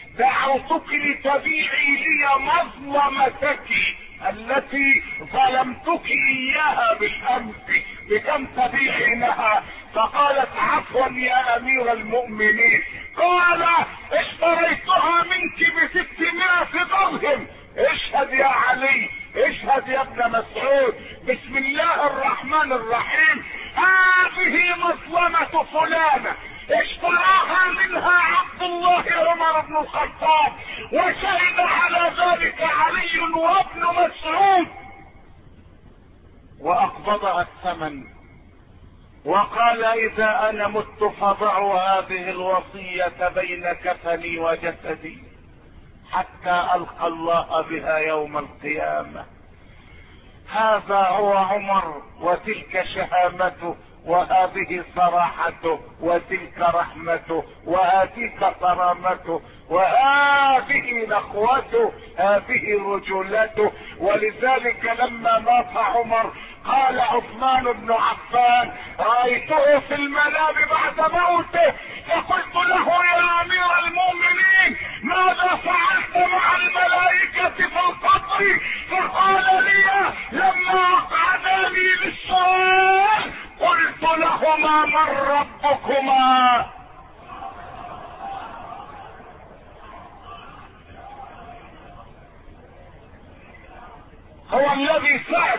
لتبيعي لي مظلمتك التي ظلمتك اياها بالامس، بكم تبيعينها؟ فقالت: عفوا يا امير المؤمنين. قال: اشتريتها منك ب600 درهم. اشهد يا علي، اشهد يا ابن مسعود. بسم الله الرحمن الرحيم. هذه مظلمة فلانة اشتراها منها عبد الله عمر بن الخطاب، وشهد على ذلك علي وابن مسعود. واقبضها الثمن وقال: اذا انا مت فضعوا هذه الوصية بين كفني وجسدي حتى القى الله بها يوم القيامة. هذا هو عمر، وتلك شهامته، وهذه صراحته، وتلك رحمته، وهذه كرامته، وهذه نخوته، هذه رجولته. ولذلك لما مات عمر قال عثمان بن عفان: رأيته في المنام بعد موته فقلت له: يا امير المؤمنين، ماذا فعلت مع الملائكة في القبر؟ فقال لي: لما اقعدني للسؤال قلت لهما: من ربكما؟ هو الذي سأل.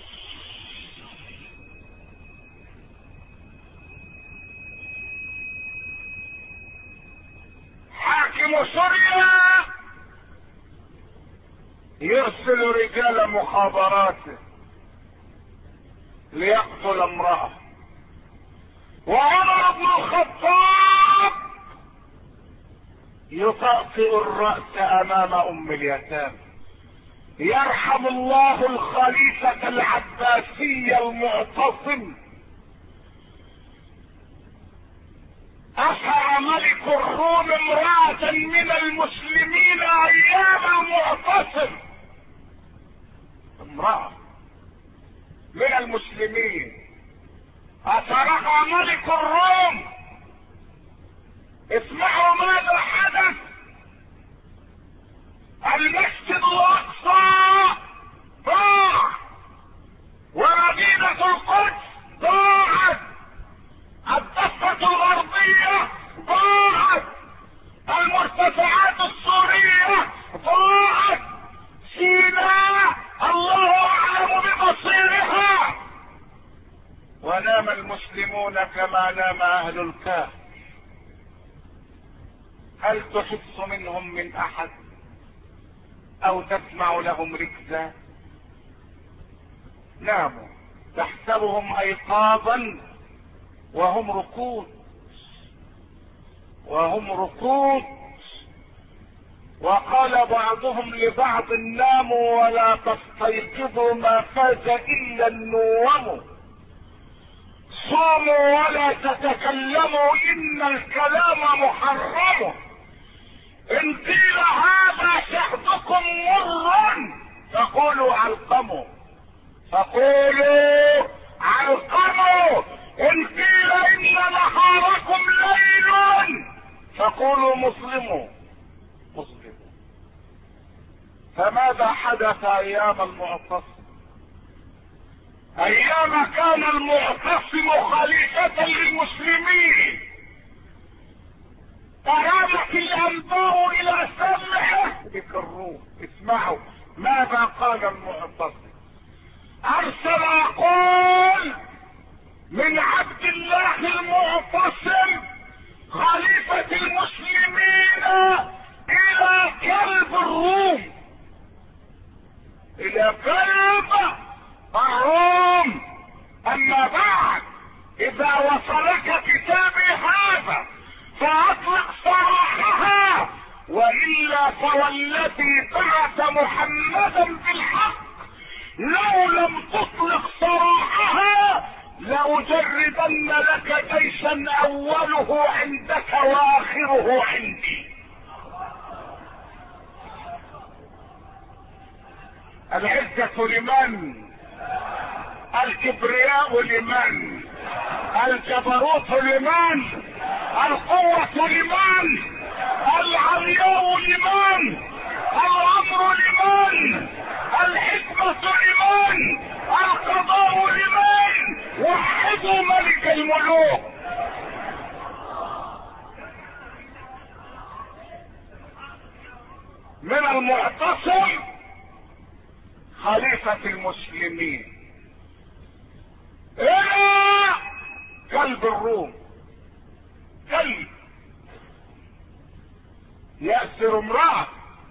حاكم سوريا يرسل رجال مخابراته ليقتل امرأة، وعمر بن الخطاب يطأطئ الرأس امام ام اليتامى. يرحم الله الخليفة العباسي المعتصم. أسر ملك الروم امرأة من المسلمين ايام المعتصم، امرأة من المسلمين أسرها ملك الروم. اسمعوا ماذا حدث. المسجد الاقصى ضاع، ومدينة القدس ضاعت، الضفة الغربية ضاعت، المرتفعات السورية ضاعت، سيناء الله اعلم بمصيرها. ونام المسلمون كما نام اهل الكهف. هل تحس منهم من احد او تسمع لهم ركزا؟ ناموا، تحسبهم ايقاظا وهم ركود. وقال بعضهم لبعض: ناموا ولا تستيقظوا، ما فاز الا النوم. صوموا ولا تتكلموا، ان الكلام محرم. ان قيل هذا شهدكم مر فقولوا علقموا، ان قيل ان نهاركم ليل فقولوا مظلموا. فماذا حدث ايام المعتصم؟ ايام كان المعتصم خليفة للمسلمين، قربت الانباء الى سمعه الروم. اسمعوا ماذا قال المعتصم. ارسل يقول من عبد الله المعتصم خليفة المسلمين الى كلب الروم، الى كلب الروم. اما بعد، اذا وصلك كتابي هذا فاطلق سراحها، والا فوالذي بعث محمدا بالحق لو لم تطلق سراحها لأجربن لك جيشا أوله عندك وآخره عندي. العزة لمن؟ الكبرياء لمن؟ الجبروت لمن؟ القوة لمن؟ العلياء لمن؟ الأمر لمن؟ الحكمة لمن؟ القضاء لمن؟ وحدوا ملك الملوك. من المعتصم خليفة المسلمين الى كلب الروم، كلب يأسر امرأة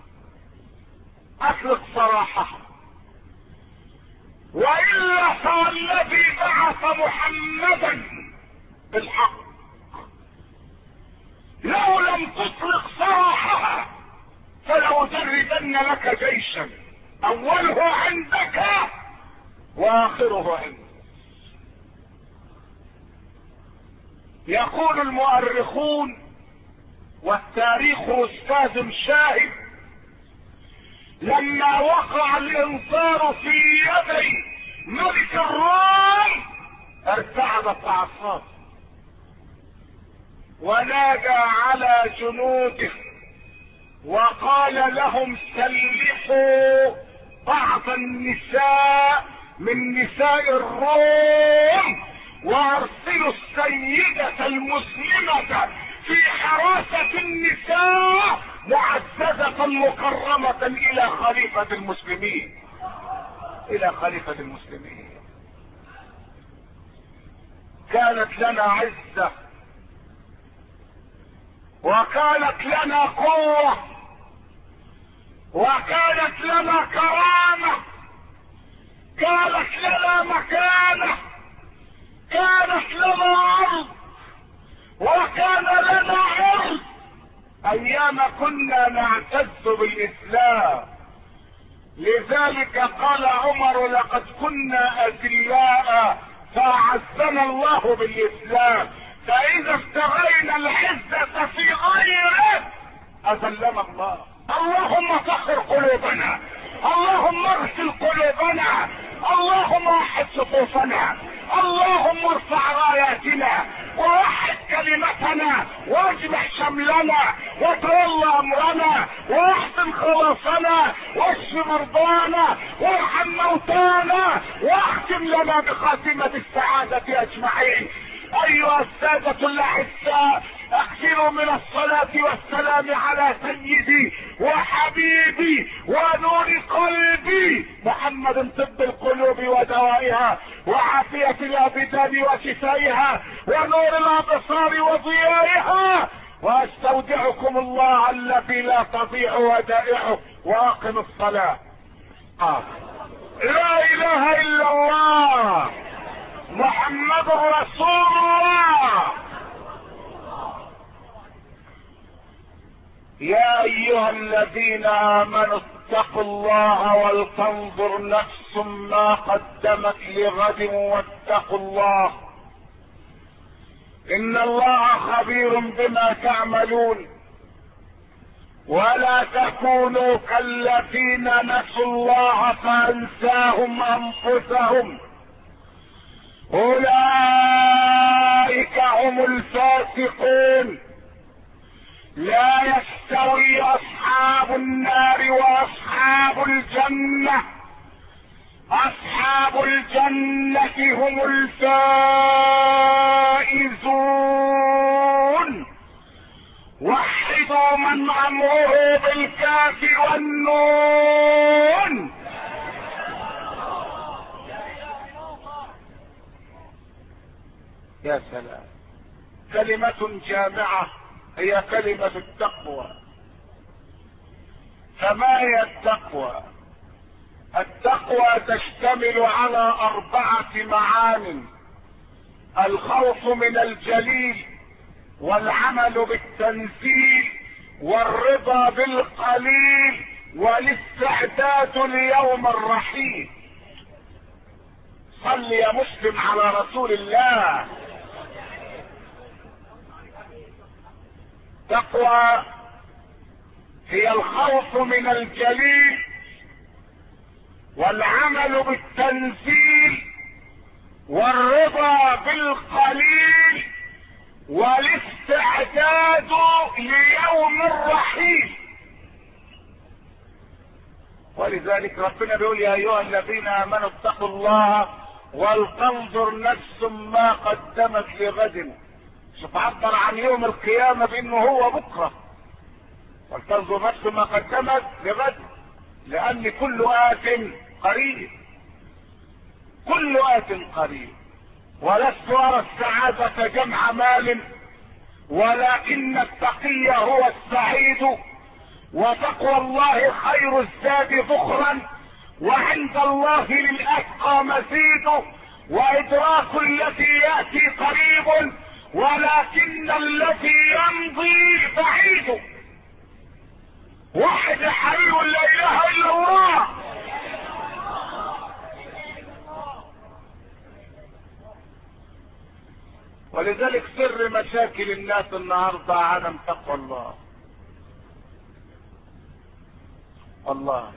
اطلق سراحها، وإلا فالذي بعث محمدا بالحق لو لم تطلق سراحها فلأجردن لك جيشا أوله عندك وآخره عندك. يقول المؤرخون والتاريخ أستاذ شاهد لما وقع الانصار في يدي ملك الروم ارتعدت اعصابه ونادى على جنوده وقال لهم سلحوا بعض النساء من نساء الروم وارسلوا السيدة المسلمة في حراسة النساء معززة مكرمة الى خليفة المسلمين، الى خليفة المسلمين. كانت لنا عزة وكانت لنا قوة وكانت لنا كرامة، كانت لنا مكانة، كانت لنا عرض وكان لنا عرض ايام كنا نعتز بالاسلام. لذلك قال عمر لقد كنا اذلاء فاعزنا الله بالاسلام، فاذا ابتغينا العزة في غيره اذلنا الله. اللهم طهر قلوبنا، اللهم اغسل قلوبنا، اللهم وحد صفوفنا، اللهم ارفع راياتنا ووحد كلمتنا واجمع شملنا وتولى امرنا واحسن خلاصنا واشف مرضانا وارحم موتانا واختم لنا بخاتمة السعادة اجمعين. ايها السادة الاعزاء اكثروا من الصلاة والسلام على سيدي وحبيبي ونور قلبي محمد طب القلوب ودوائها وعافية الابدان وشفائها ونور الابصار وضيائها، واستودعكم الله الذي لا تضيع ودائعه واقم الصلاة. لا اله الا الله محمد رسول الله. يا ايها الذين امنوا اتقوا الله ولتنظر نفس ما قدمت لغد واتقوا الله ان الله خبير بما تعملون. ولا تكونوا كالذين نسوا الله فانساهم انفسهم اولئك هم الفاسقون. لا يستوي اصحاب النار واصحاب الجنة، اصحاب الجنة هم الفائزون. وحدوا من امره بالكاف والنون. يا سلام، كلمة جامعة هي كلمة التقوى. فما هي التقوى؟ التقوى تشتمل على 4 معان: الخوف من الجليل والعمل بالتنزيل والرضا بالقليل والاستعداد ليوم الرحيل. صل يا مسلم على رسول الله. تقوى هي الخوف من الجليل والعمل بالتنزيل والرضا بالقليل والاستعداد ليوم الرحيل. ولذلك ربنا بيقول يا ايها الذين امنوا اتقوا الله ولتنظر نفس ما قدمت لغد. شوف عبر عن يوم القيامة بانه هو بكرة، ولتنظر نفس ما قدمت لغد، لان كل آت قريب، كل آت قريب. ولست ارى السعادة جمع مال ولكن التقي هو السعيد، وتقوى الله خير الزاد ذخرا وعند الله للأتقى مزيد، وإدراك الذي يأتي قريب ولكن الذي يمضي بعيد. واحد حي لا إله إلا الله. ولذلك سر مشاكل الناس النهارده عدم تقوى الله. الله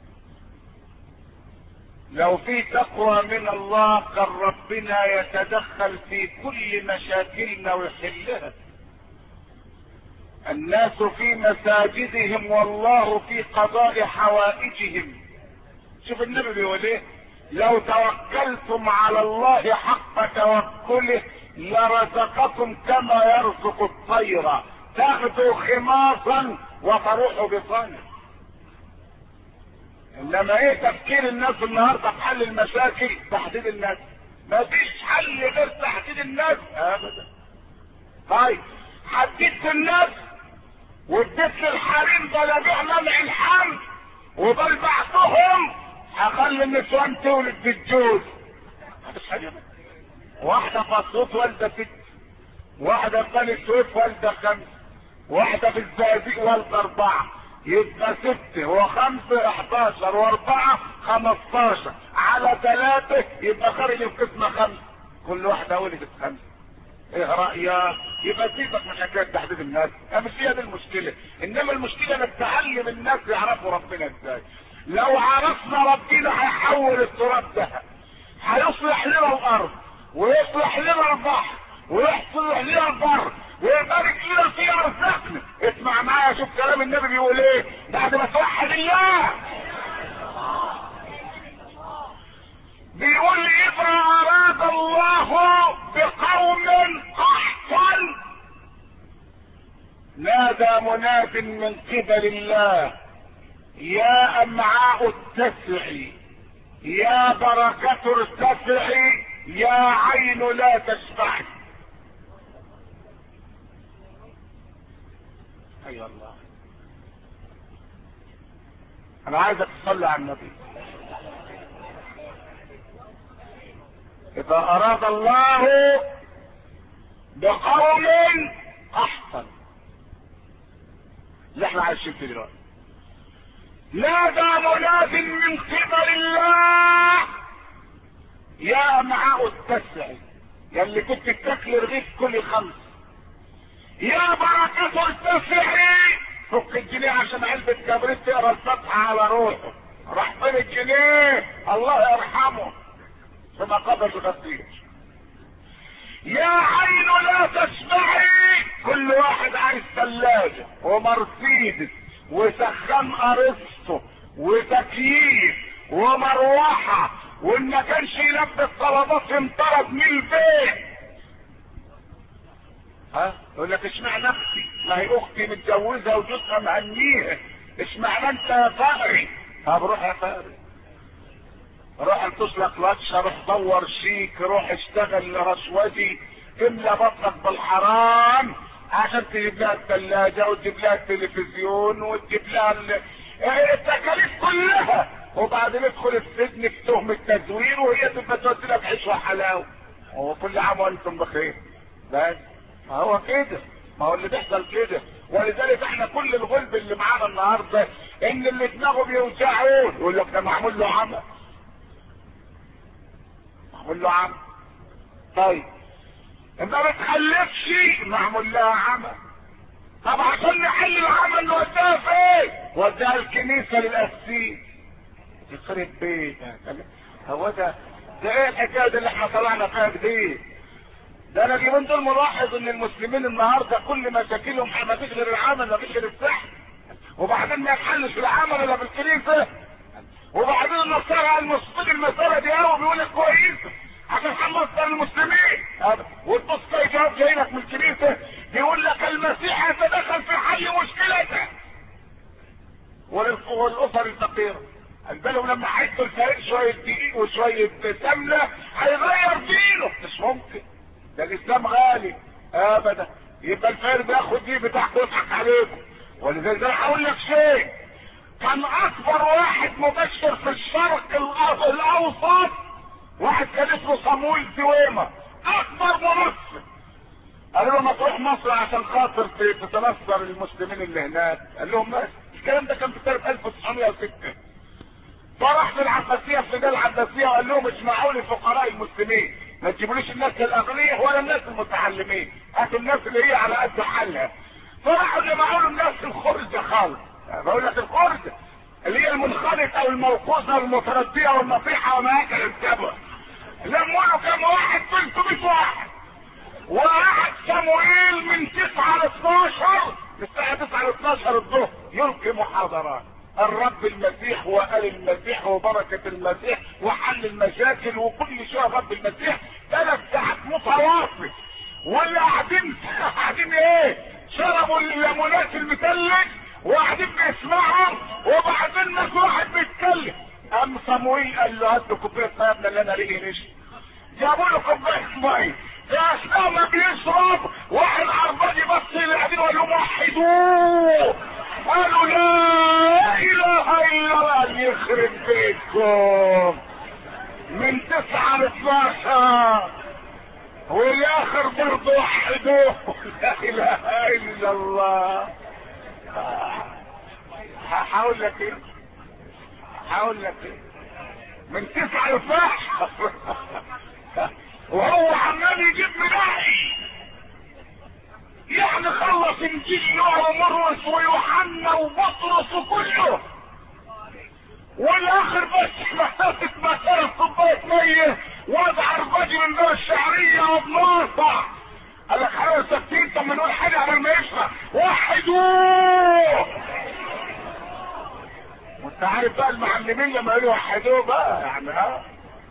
لو في تقوى من الله كان ربنا يتدخل في كل مشاكلنا ويحلها. الناس في مساجدهم والله في قضاء حوائجهم. شوف النبي بيقول ايه؟ لو توكلتم على الله حق توكله لرزقكم كما يرزق الطير تغدو خماصا وتروح بطانا. انما ايه تفكير الناس النهارده في حل المشاكل؟ تحديد الناس. ما فيش حل غير تحديد الناس ابدا. طيب حددت الناس واديت للحريم بلابيع منع الحمل وبلبعتهم، هخلي النسوان تولد بالجوز. مفيش حاجه. واحده في اسيوط والده 6، واحده في بني سويف والده 5، واحده في الزقازيق والده 4، يبقى 6 و5 11 و4 15 على 3 يبقى خارج القسمه 5. كل واحده ولدت 5. ايه رايك؟ يبقى سيبك من حكايه تحديد الناس، مش هي دي المشكله. انما المشكله انك تعلم الناس يعرفوا ربنا ازاي. لو عرفنا ربنا هيحول التراب ده، هيصلح لنا الارض ويصلح لنا البحر ويصلح لنا البر ويبارك لنا في رزقنا. اسمع معايا، شوف كلام النبي بيقول ايه بعد ما توحد الله. بيقول اذا اراد الله بقوم قحطا نادى مناد من قبل الله يا امعاء اتسعي، يا بركة ارتفعي، يا عين لا تشبعي. ايوه الله. انا عايزك تصلي على النبي. اذا اراد الله بقوم احسن اللي احنا عايشين فيه دلوقتي، نادى مناد من قبل الله يا امعاء اتسعي، يا اللي كنت بتاكل رغيف كل 5، يا بركة ارتفعي. فك الجنيه عشان علبة كبريت تقرا الفتحة على روحه. راح فين الجنيه؟ الله يرحمه ثم قبل غطيه. يا عين لا تشبعي. كل واحد عايز ثلاجة ومرسيدس وسخان ارسطو وتكييف ومروحة، وان ما كانش يلبس طلبات ينطرد من البيت. ها يقول لك اشمعنى اختي؟ ما هي اختي متجوزه وجوزها مهنيها، اشمعنى انت يا فقري؟ طب روح يا فقري، روح انتش لك لطشه، روح دور شيك، روح اشتغل رشوتي، املى بطنك بالحرام عشان تجيب لها الثلاجه وتجيب لها التلفزيون وتجيب لها التكاليف كلها، وبعدين ادخل السجن في تهمه تزوير وهي تبقى تودي لك عيش وحلاوه. وكل عام وانتم بخير. بس ما هو كده، ما هو اللي بيحصل كده. ولذلك احنا كل الغلب اللي معانا النهارده ان اللي دماغه بيوجعه يقول لك ده معمول له عمل. معمول له عمل. طيب ما بتخلفش معمول لها عمل. طب عشان نحل العمل نوديها فين؟ وديها الكنيسه للقسيس. يخرب بيتك. هو ده ايه الحكايه دي اللي احنا طلعنا فيها جديد؟ ده انا اليومين دول ملاحظ ان المسلمين النهارده كل مشاكلهم ما فيش غير العمل، ما فيش غير السحر. وبعدين ما يتحلش العمل الا بالكنيسه. وبعدين النصارى المسلمين المساله دي قوي بيقول كويسه عشان خلصنا المسلمين. وتبص جواب جاي لك من الكنيسه بيقول لك المسيح يتدخل في حل مشكلتك. والاسر الفقيره البلو لما هيدوا الفريق شويه دقيق وشويه سمنه هيغير دينه. مش ممكن، ده الاسلام غالي ابدا. يبقى الفريق بياخد دي بتاعته ويضحك عليكم. ولذلك انا هقول لك شيء، كان اكبر واحد مبشر في الشرق الاوسط واحد كان اسمه صمويل سويمة، اكبر ممثل. قالوا له ما تروح مصر عشان خاطر تتنصر المسلمين اللي هناك. قال لهم ماشي. الكلام ده كان في سنه 1906. فراح للعباسيه في ميدان العباسيه وقال لهم اسمعوا لي فقراء المسلمين، ما تجيبوليش الناس الاغنياء ولا الناس المتعلمين، هاتوا الناس اللي هي على قد حالها. فراحوا جمعوا له الناس الخرجه خالص. بقول لك الخرجه اللي هي المنخرطه او الموقوذه والمترديه والنصيحه وما اكل الكبر. لموا له كم واحد؟ 300 واحد. وقعد صموئيل من 9 ل 12 الساعه 9 ل 12 الظهر يلقي محاضرات. الرب المسيح وقال المسيح وبركه المسيح وحل المشاكل وكل شيء الرب المسيح. 3 ساعات متواصل. واللي قاعدين ايه؟ شربوا الليمونات المثلج وقاعدين بيسمعهم. وبعدين ناس واحد بيتكلم. قام صموئيل قال له هات له كوبايه ميه ابن اللي انا ريقي نشف. جابوا له كوبايه ميه. في اثناء ما بيشرب واحد عرباجي بص للقاعدين وقال لهم وحدوه. قالوا لا اله الا الله. يخرب بيتكم من 9 ل 12 والاخر برضه وحدوه. لا اله الا الله. هقول لك ايه من 9 ل 12 وهو عمال يجيب مناهي. يعني خلص انجيل نوح ومرقس ويوحنا وبطرس وكله. والاخر بس محتاج مسألة كوباية مية وضع الرجل من دار الشعرية وبناصع. قال لك حاول سكتين. طب ما نقول حاجة قبل ما يشرب. وحدوه. وانت عارف بقى المعلمين لما يقولوا وحدوه بقى يعني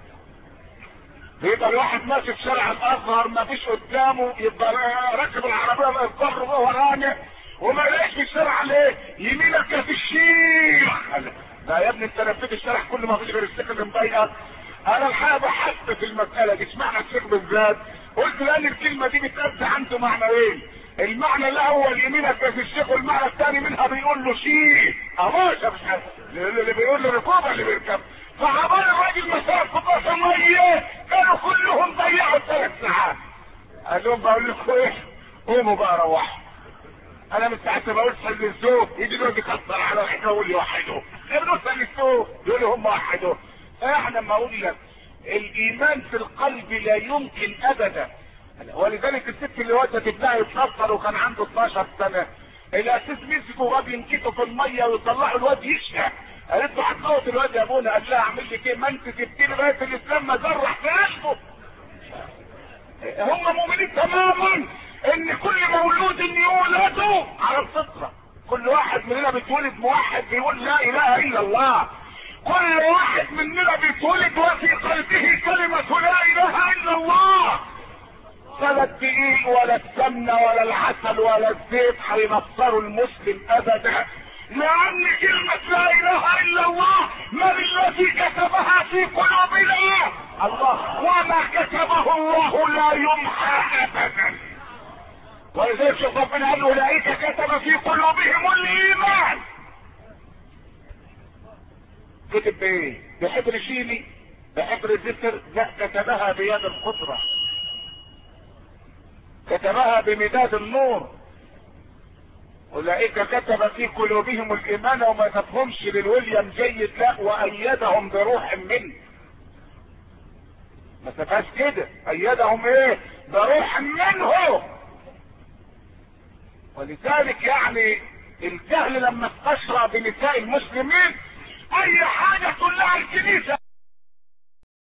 يبقى الواحد ماشي في شارع الازهر ما فيش قدامه يبقى راكب العربيه الظهر وراني وما يلاقيش في الشارع ليه؟ يمينك يا في الشيخ. ده يا ابني انت لفيت الشارع كل ما فيش غير السكه اللي مضايقك. انا الحقيقه بحثت في المساله دي اشمعنى الشيخ بالذات؟ قلت لان الكلمه دي بتأدي عنده معنيين. المعنى الاول يمينك يا في الشيخ والمعنى الثاني منها بيقول له شيخ. اهوش مش حاجه اللي بيقول له ركوبه اللي بيركب. فعبال الراجل مسار كوبايه ميه كانوا كلهم ضيعوا 3 ساعات. قال لهم بقول لكم ايه؟ قوموا بقى روحوا. انا من ساعتها بقول سلسوه يجي دول يكسر على واحد يقول لي وحدوه. ابنوا سلسوه يقول هم وحدوه. احنا لما اقول لك الايمان في القلب لا يمكن ابدا. ولذلك الست اللي وجدت ابنها يتنصر وكان عنده 12 سنه الاساس مسكه وقعد ينكته في الميه ويطلعوا الواد يشقى. قالت له هتموت الواد يا ابونا. قال لها اعمل لك ايه؟ ما انت سبتي لي بيت الاسلام ما زرح في قلبه. هم مؤمنين تماما ان كل مولود يولده على الفطره. كل واحد مننا بيتولد موحد بيقول لا اله الا الله. كل واحد مننا بيتولد وفي قلبه كلمه لا اله الا الله. فلا الدقيق ولا السمنه ولا العسل ولا الزيت هينصروا المسلم ابدا. لان كلمة لا اله الا الله من الذي كتبها في قلوبنا؟ الله. وما كتبه الله لا يمحى ابدا. ولذلك ربنا قال اولئك كتب في قلوبهم الايمان. كتب بايه؟ بحبر شيلي؟ بحبر ذكر؟ لا، كتبها بيد القدرة، كتبها بمداد النور. اولئك كتب في قلوبهم الايمان وما تفهمش للويليام جيد لا وايدهم بروح منه. ما سابهاش كده، ايدهم ايه؟ بروح منه. ولذلك يعني الجهل لما استشرى بنساء المسلمين اي حاجة تقول لها الكنيسة